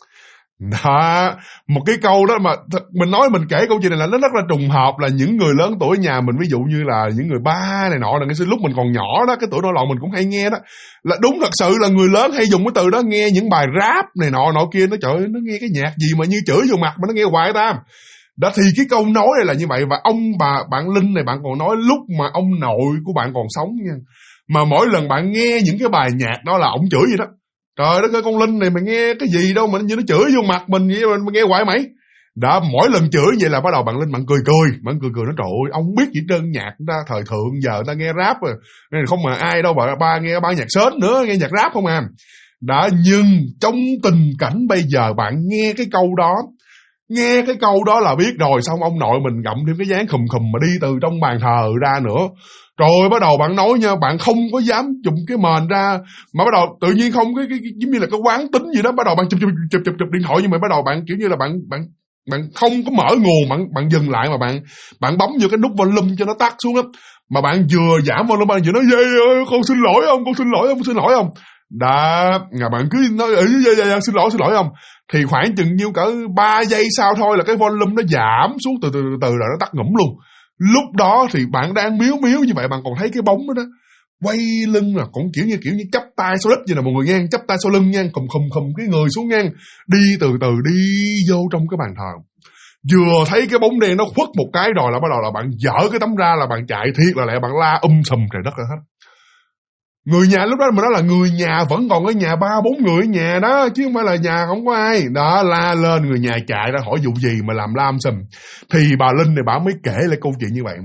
Đó, một cái câu đó mà mình nói, mình kể câu chuyện này là nó rất là trùng hợp, là những người lớn tuổi nhà mình, ví dụ như là những người ba này nọ, là cái lúc mình còn nhỏ đó, cái tuổi nổi loạn mình cũng hay nghe đó, là đúng thật sự là người lớn hay dùng cái từ đó, nghe những bài rap này nọ kia, nó trời ơi, nó nghe cái nhạc gì mà như chửi vô mặt mà nó nghe hoài ta. Đó thì cái câu nói này là như vậy. Và bạn Linh này, bạn còn nói lúc mà ông nội của bạn còn sống nha, mà mỗi lần bạn nghe những cái bài nhạc đó là ổng chửi vậy đó. Trời đất ơi, con Linh này mày nghe cái gì đâu mà như nó chửi vô mặt mình vậy mà nghe hoài mày. Đã mỗi lần chửi vậy là bắt đầu bạn Linh bạn cười nó trời ơi, ông biết gì trơn, nhạc ta thời thượng giờ người ta nghe rap rồi, nên không mà ai đâu ba nghe ba nhạc sến nữa, nghe nhạc rap không à. Đã, nhưng trong tình cảnh bây giờ bạn nghe cái câu đó là biết rồi, xong ông nội mình gặm thêm cái dáng khùm mà đi từ trong bàn thờ ra nữa. Rồi bắt đầu bạn nói nha, bạn không có dám chụm cái mền ra, mà bắt đầu tự nhiên không cái giống như là cái quán tính gì đó, bắt đầu bạn chụp điện thoại, nhưng mà bắt đầu bạn kiểu như là bạn không có mở nguồn, bạn dừng lại mà bạn bấm vô cái nút volume cho nó tắt xuống á, mà bạn vừa giảm volume bạn vừa nói con xin lỗi không. Đã, bạn cứ nói xin lỗi không, thì khoảng chừng nhiêu cỡ 3 giây sau thôi là cái volume nó giảm xuống từ là nó tắt ngủm luôn. Lúc đó thì bạn đang miếu như vậy, bạn còn thấy cái bóng đó quay lưng là cũng kiểu như chắp tay sau đất vậy nè mọi người nha, chắp tay sau lưng nha, khum cái người xuống nha, đi từ đi vô trong cái bàn thờ. Vừa thấy cái bóng đen nó khuất một cái rồi là bắt đầu là bạn dở cái tấm ra, là bạn chạy thiệt là lẹ, bạn la sùm trời đất ra hết. Người nhà lúc đó mà nói là người nhà vẫn còn ở nhà, 3-4 người ở nhà đó, chứ không phải là nhà không có ai. Đó, la lên, người nhà chạy ra hỏi vụ gì mà làm lam sùm. Thì bà Linh này bà mới kể lại câu chuyện như vậy.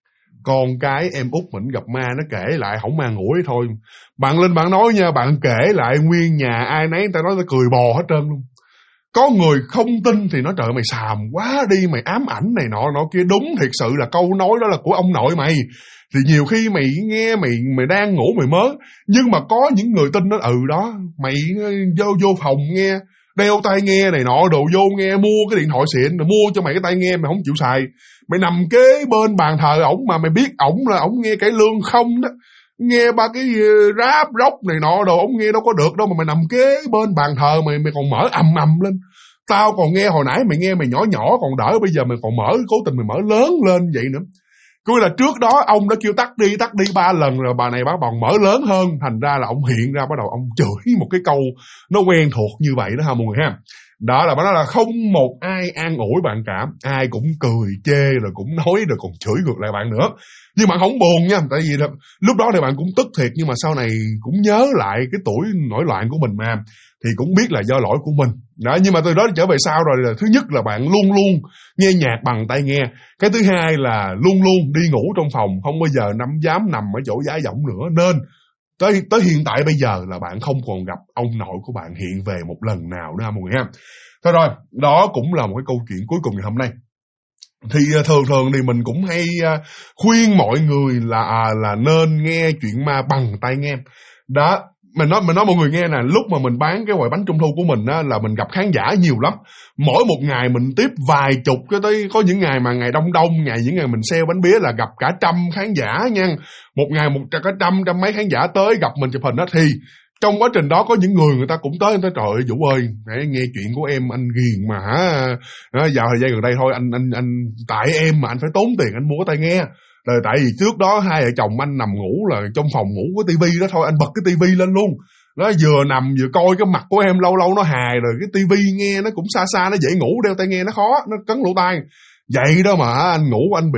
Con cái em út mình gặp ma, nó kể lại không an ủi thôi. Bạn Linh bạn nói nha, bạn kể lại nguyên nhà ai nấy người ta nói ta cười bò hết trơn luôn. Có người không tin thì nói trời mày xàm quá đi, mày ám ảnh này nọ kia. Đúng thiệt sự là câu nói đó là của ông nội mày. Thì nhiều khi mày nghe mày đang ngủ mày mớ, nhưng mà có những người tin đó, đó mày vô phòng nghe, đeo tai nghe này nọ đồ vô nghe, mua cái điện thoại xịn rồi mua cho mày cái tai nghe mày không chịu xài, mày nằm kế bên bàn thờ ổng mà mày biết ổng là ổng nghe cải lương không đó, nghe ba cái rap rock này nọ đồ ổng nghe đâu có được đâu, mà mày nằm kế bên bàn thờ mày còn mở ầm lên. Tao còn nghe hồi nãy mày nghe mày nhỏ còn đỡ, bây giờ mày còn mở, cố tình mày mở lớn lên vậy nữa. Cứ là trước đó ông đã kêu tắt đi 3 lần rồi, bà này bà còn mở lớn hơn, thành ra là ông hiện ra bắt đầu ông chửi một cái câu nó quen thuộc như vậy đó ha mọi người ha. Đó là bà nói là không một ai an ủi bạn cả, ai cũng cười chê rồi cũng nói rồi còn chửi ngược lại bạn nữa. Nhưng mà không buồn nha, tại vì là lúc đó thì bạn cũng tức thiệt, nhưng mà sau này cũng nhớ lại cái tuổi nổi loạn của mình mà, thì cũng biết là do lỗi của mình. Đó, nhưng mà từ đó trở về sau rồi là thứ nhất là bạn luôn nghe nhạc bằng tai nghe. Cái thứ hai là luôn đi ngủ trong phòng, không bao giờ dám nằm ở chỗ giá giọng nữa. Nên tới hiện tại bây giờ là bạn không còn gặp ông nội của bạn hiện về một lần nào nữa mọi người ha. Thôi rồi, đó cũng là một cái câu chuyện cuối cùng ngày hôm nay. Thì thường thì mình cũng hay khuyên mọi người là nên nghe chuyện ma bằng tai nghe. Đó, mình nói mọi người nghe nè, lúc mà mình bán cái quầy bánh trung thu của mình á, là mình gặp khán giả nhiều lắm. Mỗi một ngày mình tiếp vài chục, tới có những ngày mà ngày đông, những ngày mình sale bánh bía là gặp cả 100 khán giả nha. Một ngày cả trăm mấy khán giả tới gặp mình chụp hình đó. Thì trong quá trình đó có những người ta cũng tới, trời ơi Vũ ơi, để nghe chuyện của em anh ghiền mà hả, vào thời gian gần đây thôi anh tại em mà anh phải tốn tiền anh mua cái tai nghe. Rồi tại vì trước đó hai vợ chồng anh nằm ngủ là trong phòng ngủ có tivi đó thôi, anh bật cái tivi lên luôn. Nó vừa nằm vừa coi cái mặt của em, lâu nó hài rồi cái tivi nghe nó cũng xa nó dễ ngủ, đeo tai nghe nó khó, nó cấn lỗ tai. Vậy đó mà anh ngủ anh bị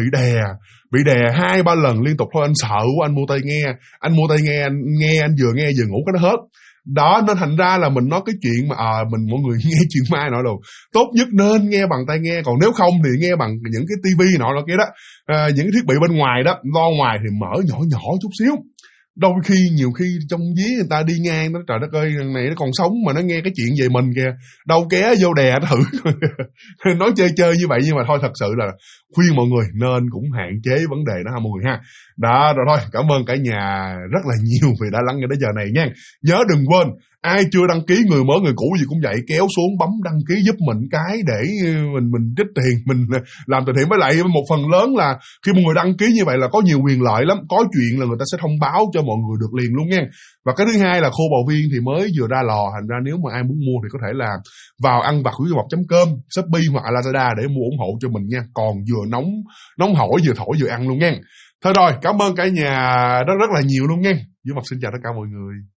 đè 2-3 lần liên tục thôi, anh sợ quá anh mua tai nghe, anh vừa nghe vừa ngủ cái nó hết. Đó, nên thành ra là mình nói cái chuyện mà mọi người nghe chuyện ma nọ đồ, tốt nhất nên nghe bằng tai nghe, còn nếu không thì nghe bằng những cái tivi nọ kia đó, những cái thiết bị bên ngoài đó, lo ngoài thì mở nhỏ chút xíu. Đôi khi nhiều khi trong ví người ta đi ngang nó, trời đất ơi, thằng này nó còn sống mà nó nghe cái chuyện về mình kìa, đâu ké vô đè nó thử. Nói chơi chơi như vậy, nhưng mà thôi, thật sự là khuyên mọi người nên cũng hạn chế vấn đề đó ha mọi người ha. Đó, rồi thôi, cảm ơn cả nhà rất là nhiều vì đã lắng nghe đến giờ này nha. Nhớ đừng quên, ai chưa đăng ký, người mới người cũ gì cũng vậy, kéo xuống bấm đăng ký giúp mình cái để mình trích tiền mình làm từ thiện. Với lại một phần lớn là khi mọi người đăng ký như vậy là có nhiều quyền lợi lắm, có chuyện là người ta sẽ thông báo cho mọi người được liền luôn nha. Và cái thứ hai là khô bào viên thì mới vừa ra lò, thành ra nếu mà ai muốn mua thì có thể là vào ăn vặt của com, Shopee hoặc Lazada để mua ủng hộ cho mình nha. Còn vừa nóng hổi, vừa thổi vừa ăn luôn nha. Thôi rồi, cảm ơn cả nhà rất rất là nhiều luôn nha. Duy Mộc xin chào tất cả mọi người.